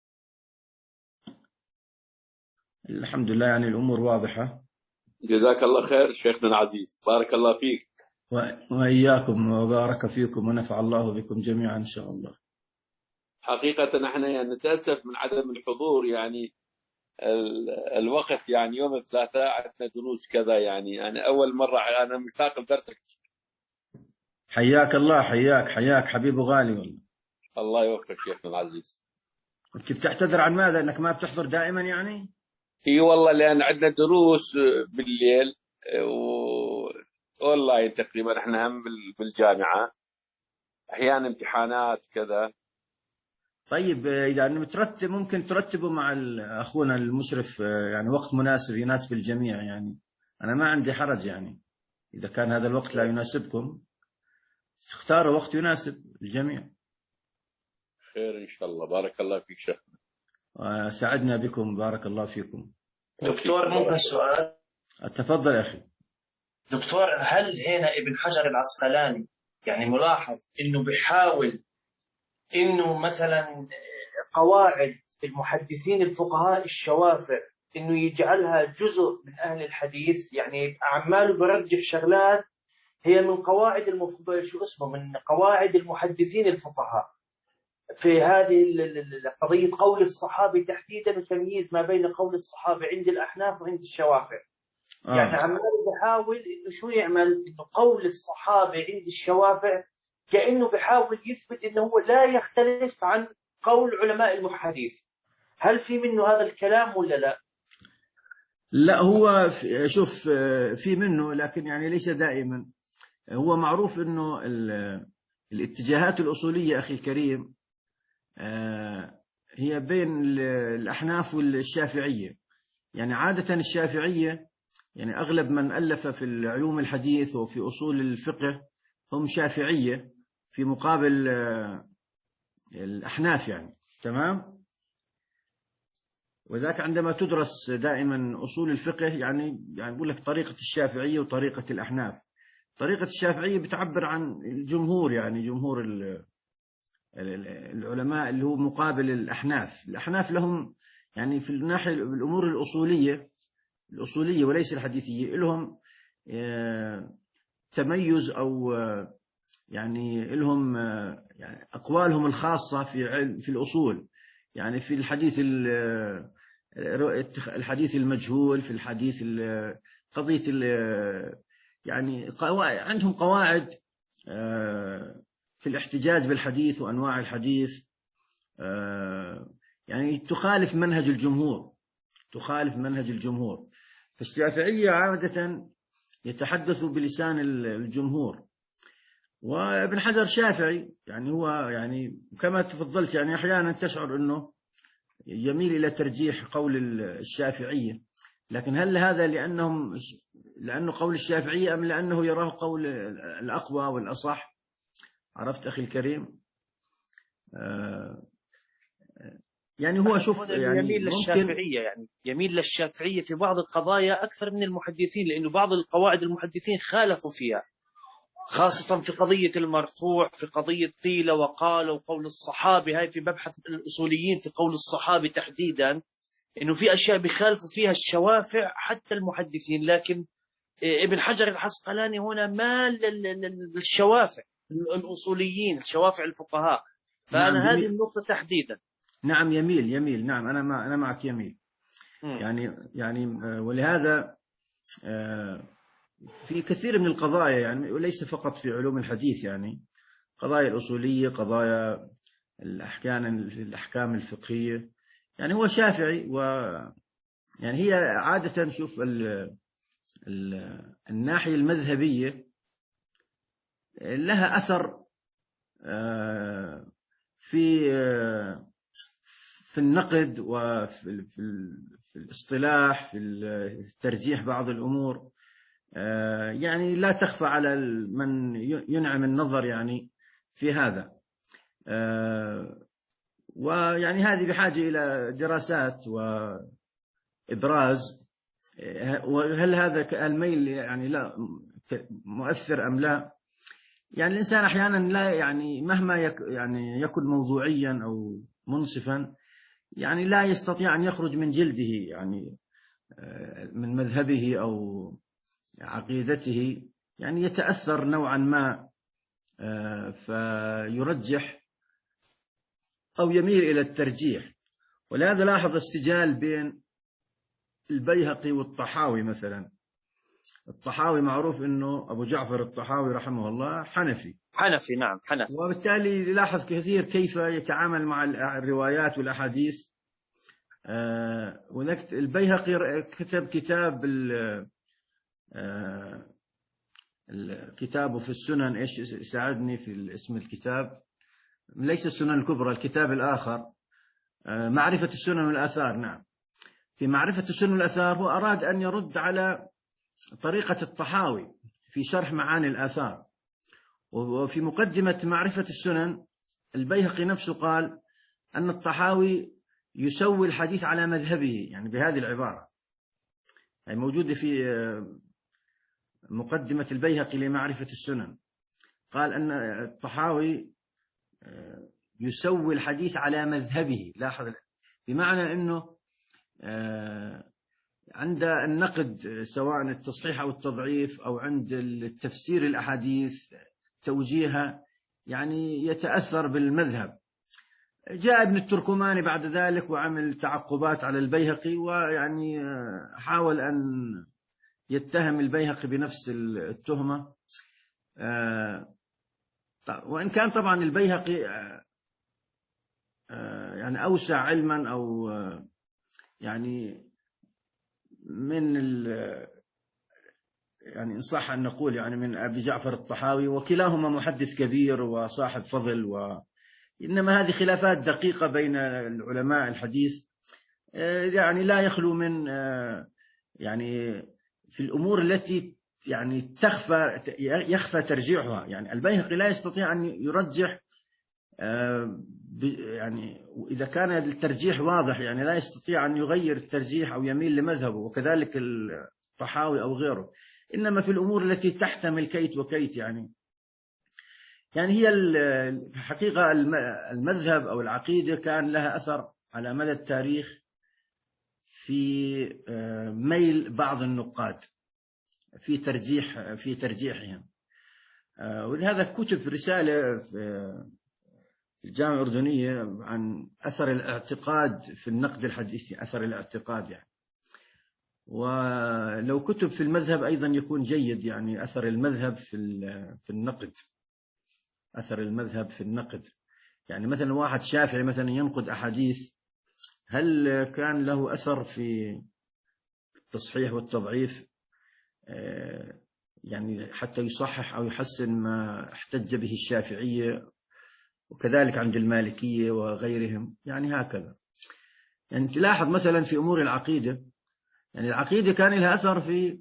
الحمد لله يعني الأمور واضحة. جزاك الله خير شيخنا العزيز، بارك الله فيك. وإياكم وبارك فيكم ونفع الله بكم جميعا إن شاء الله. حقيقة نحن يعني نتأسف من عدم الحضور، يعني الوقت يعني يوم الثلاثاء عندنا دروس كذا، يعني أنا أول مرة أنا مشتاق لدرسك. حياك الله، حياك حياك حبيب غالي والله. الله يوفقك شيخنا العزيز. أنت بتعتذر عن ماذا؟ أنك ما بتحضر دائما يعني؟ إي والله لأن عندنا دروس بالليل وأونلاين تقريبا، إحنا هم بالجامعة أحيانا امتحانات كذا. طيب إذا مترتب ممكن ترتبوا مع أخونا المشرف يعني وقت مناسب يناسب الجميع، يعني أنا ما عندي حرج، يعني إذا كان هذا الوقت لا يناسبكم تختاروا وقت يناسب الجميع. خير إن شاء الله. بارك الله فيك شيخنا. وسعدنا بكم، بارك الله فيكم. دكتور ممكن سؤال؟ تفضل يا أخي. دكتور هل هنا ابن حجر العسقلاني يعني ملاحظ إنه بيحاول إنه مثلا قواعد المحدثين الفقهاء الشوافع إنه يجعلها جزء من أهل الحديث، يعني أعماله برجح شغلات هي من قواعد المفضل شو اسمه من قواعد المحدثين الفقهاء في هذه قضية قول الصحابي تحديدا، وتمييز ما بين قول الصحابي عند الأحناف وعند الشوافع. آه. يعني عمال بحاول إنه شو يعمل إنه قول الصحابي عند الشوافع كأنه بحاول يثبت إنه هو لا يختلف عن قول علماء المحاديث. هل في منه هذا الكلام ولا لا؟ لا هو شوف في منه، لكن يعني ليس دائما. هو معروف إنه الاتجاهات الأصولية أخي الكريم هي بين الأحناف والشافعية. يعني عادة الشافعية، يعني أغلب من ألف في العلوم الحديث وفي أصول الفقه هم شافعية في مقابل الأحناف يعني. تمام. وذاك عندما تدرس دائما أصول الفقه يعني يعني يقول لك طريقة الشافعية وطريقة الأحناف. طريقة الشافعية بتعبر عن الجمهور، يعني جمهور العلماء اللي هو مقابل الأحناف. الأحناف لهم يعني في الناحية الأمور الأصولية الأصولية وليس الحديثية لهم تميز، أو يعني لهم يعني أقوالهم الخاصة في في الأصول. يعني في الحديث الحديث المجهول، في الحديث قضية يعني عندهم قواعد في الاحتجاج بالحديث وأنواع الحديث يعني تخالف منهج الجمهور تخالف منهج الجمهور. فالشافعية عادة يتحدث بلسان الجمهور. وابن حجر شافعي، يعني هو يعني كما تفضلت، يعني أحيانا تشعر أنه يميل إلى ترجيح قول الشافعية، لكن هل هذا لأنهم لأنه قول الشافعية أم لأنه يراه قول الأقوى والأصح؟ عرفت أخي الكريم؟ آه يعني هو شوف يعني يميل ممكن للشافعية، يعني يميل للشافعية في بعض القضايا أكثر من المحدثين، لأنه بعض القواعد المحدثين خالفوا فيها، خاصة في قضية المرفوع، في قضية قيل وقال وقول الصحابي. هاي في مبحث الأصوليين في قول الصحابي تحديدا، إنه في أشياء بيخالفوا فيها الشوافع حتى المحدثين. لكن ابن حجر العسقلاني هنا مال للشوافع الأصوليين، الشوافع الفقهاء. فأنا نعم هذه النقطة تحديدا. نعم يميل يميل نعم أنا ما أنا معك يميل. م. يعني يعني ولهذا في كثير من القضايا، يعني وليس فقط في علوم الحديث، يعني قضايا الأصولية، قضايا الأحكام الأحكام الفقهية، يعني هو شافعي. و يعني هي عادة نشوف ال ال الناحية المذهبية لها أثر في في النقد وفي في الاصطلاح، في ترجيح بعض الأمور. يعني لا تخفى على من ينعم النظر يعني في هذا. ويعني هذه بحاجة إلى دراسات وإبراز، وهل هذا الميل يعني لا مؤثر أم لا. يعني الإنسان أحيانا لا يعني مهما يك يعني يكن موضوعيا أو منصفا، يعني لا يستطيع أن يخرج من جلده، يعني من مذهبه أو عقيدته، يعني يتأثر نوعا ما فيرجح أو يميل إلى الترجيح. ولهذا لاحظ السجال بين البيهقي والطحاوي مثلا. الطحاوي معروف أنه أبو جعفر الطحاوي رحمه الله حنفي حنفي نعم حنفي، وبالتالي لاحظ كثير كيف يتعامل مع الروايات والأحاديث. وذلك البيهقي كتب كتاب كتابه في السنن، إيش ساعدني في اسم الكتاب، ليس السنن الكبرى، الكتاب الآخر معرفة السنن والآثار. نعم، في معرفة السنن والآثار هو أراد أن يرد على طريقة الطحاوي في شرح معاني الآثار. وفي مقدمة معرفة السنن البيهقي نفسه قال أن الطحاوي يسوي الحديث على مذهبه، يعني بهذه العبارة، يعني موجودة في مقدمة البيهقي لمعرفة السنن. قال أن الطحاوي يسوي الحديث على مذهبه. لاحظ، بمعنى أنه عند النقد سواء التصحيح أو التضعيف أو عند التفسير الأحاديث توجيهها، يعني يتأثر بالمذهب. جاء ابن التركماني بعد ذلك وعمل تعقبات على البيهقي، ويعني حاول أن يتهم البيهقي بنفس التهمة. وإن كان طبعا البيهقي يعني أوسع علما، أو يعني من يعني إن صح أن نقول يعني من أبي جعفر الطحاوي، وكلاهما محدث كبير وصاحب فضل، و إنما هذه خلافات دقيقة بين العلماء الحديث، يعني لا يخلو من يعني في الأمور التي يعني تخفى يخفى ترجيحها. يعني البيهقي لا يستطيع أن يرجح يعني إذا كان الترجيح واضح، يعني لا يستطيع أن يغير الترجيح أو يميل لمذهبه، وكذلك الطحاوي أو غيره. إنما في الأمور التي تحتمل كيت وكيت يعني يعني هي الحقيقة المذهب أو العقيدة كان لها أثر على مدى التاريخ في ميل بعض النقاد في ترجيح في ترجيحهم. ولهذا كتب رسالة في الجامعة الأردنية عن أثر الاعتقاد في النقد الحديثي، أثر الاعتقاد يعني. ولو كتب في المذهب أيضا يكون جيد، يعني أثر المذهب في في النقد، أثر المذهب في النقد. يعني مثلا واحد شافعي مثلا ينقد أحاديث، هل كان له أثر في التصحيح والتضعيف، يعني حتى يصحح أو يحسن ما احتج به الشافعية، وكذلك عند المالكية وغيرهم، يعني هكذا. يعني تلاحظ مثلا في أمور العقيدة، يعني العقيدة كان لها أثر في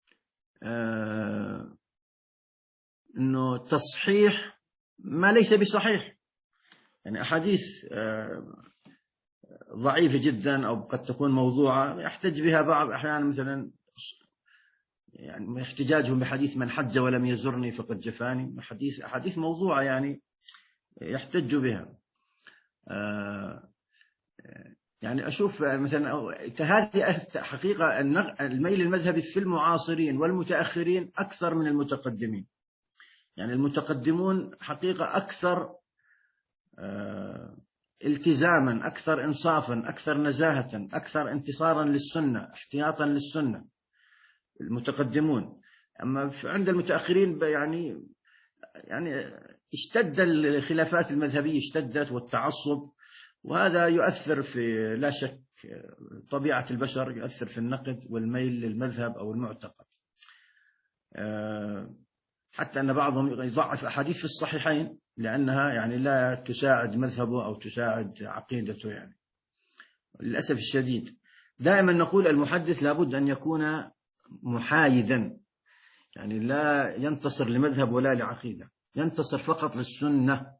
آه أنه تصحيح ما ليس بصحيح. يعني أحاديث آه ضعيفة جدا أو قد تكون موضوعة يحتج بها بعض أحيانا، مثلا يعني احتجاجهم بحديث من حج ولم يزرني فقد جفاني، حديث أحاديث موضوعة يعني يحتج بها. آه يعني أشوف مثلا هذه حقيقة الميل المذهبي في المعاصرين والمتأخرين أكثر من المتقدمين. يعني المتقدمون حقيقة أكثر آه التزاما، أكثر إنصافا، أكثر نزاهة، أكثر انتصارا للسنة، احتياطا للسنة المتقدمون. أما عند المتأخرين يعني يعني اشتد الخلافات المذهبية، اشتدت والتعصب، وهذا يؤثر في لا شك طبيعة البشر، يؤثر في النقد والميل للمذهب أو المعتقد. حتى أن بعضهم يضعف أحاديث في الصحيحين لأنها يعني لا تساعد مذهبه أو تساعد عقيدته. يعني للأسف الشديد دائما نقول المحدث لابد أن يكون محايدا، يعني لا ينتصر لمذهب ولا لعقيدة، ينتصر فقط للسنة،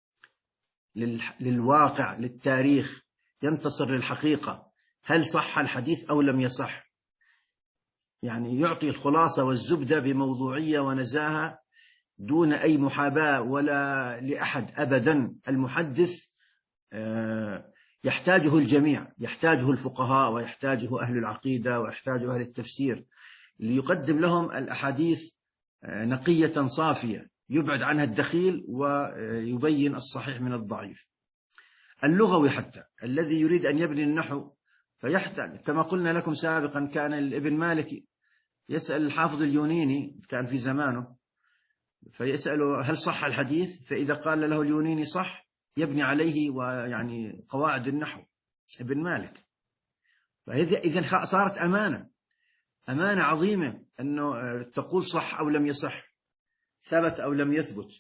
للواقع، للتاريخ، ينتصر للحقيقة، هل صح الحديث أو لم يصح. يعني يعطي الخلاصة والزبدة بموضوعية ونزاهة دون أي محاباة ولا لأحد أبدا. المحدث يحتاجه الجميع، يحتاجه الفقهاء ويحتاجه أهل العقيدة ويحتاجه أهل التفسير، ليقدم لهم الأحاديث نقية صافية يبعد عنها الدخيل ويبين الصحيح من الضعيف. اللغوي حتى الذي يريد أن يبني النحو فيحتاج، كما قلنا لكم سابقا، كان الابن مالك يسأل الحافظ اليونيني كان في زمانه، فيسأله هل صح الحديث؟ فإذا قال له اليونيني صح يبني عليه ويعني قواعد النحو ابن مالك. فإذا صارت أمانة، أمانة عظيمة أنه تقول صح أو لم يصح، ثبت أو لم يثبت،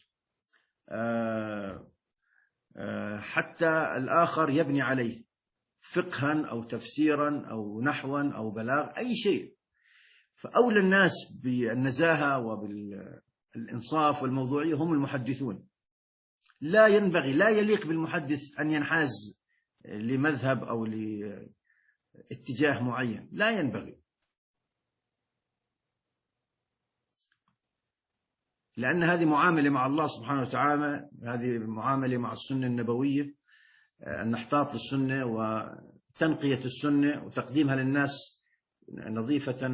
حتى الآخر يبني عليه فقها أو تفسيرا أو نحوا أو بلاغ، أي شيء. فأولى الناس بالنزاهة وبالإنصاف والموضوعية هم المحدثون. لا ينبغي، لا يليق بالمحدث أن ينحاز لمذهب أو لاتجاه معين، لا ينبغي، لأن هذه معاملة مع الله سبحانه وتعالى، هذه معاملة مع السنة النبوية، أن نحتاط للسنة وتنقية السنة وتقديمها للناس نظيفة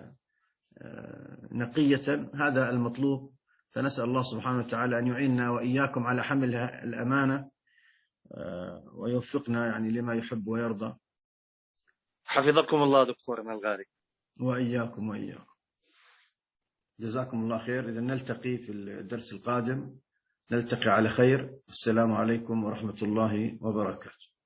نقية، هذا المطلوب. فنسأل الله سبحانه وتعالى أن يعيننا وإياكم على حمل الأمانة ويوفقنا يعني لما يحب ويرضى. حفظكم الله دكتورنا الغالي. وإياكم وإياكم، جزاكم الله خير. إذا نلتقي في الدرس القادم، نلتقي على خير. السلام عليكم ورحمة الله وبركاته.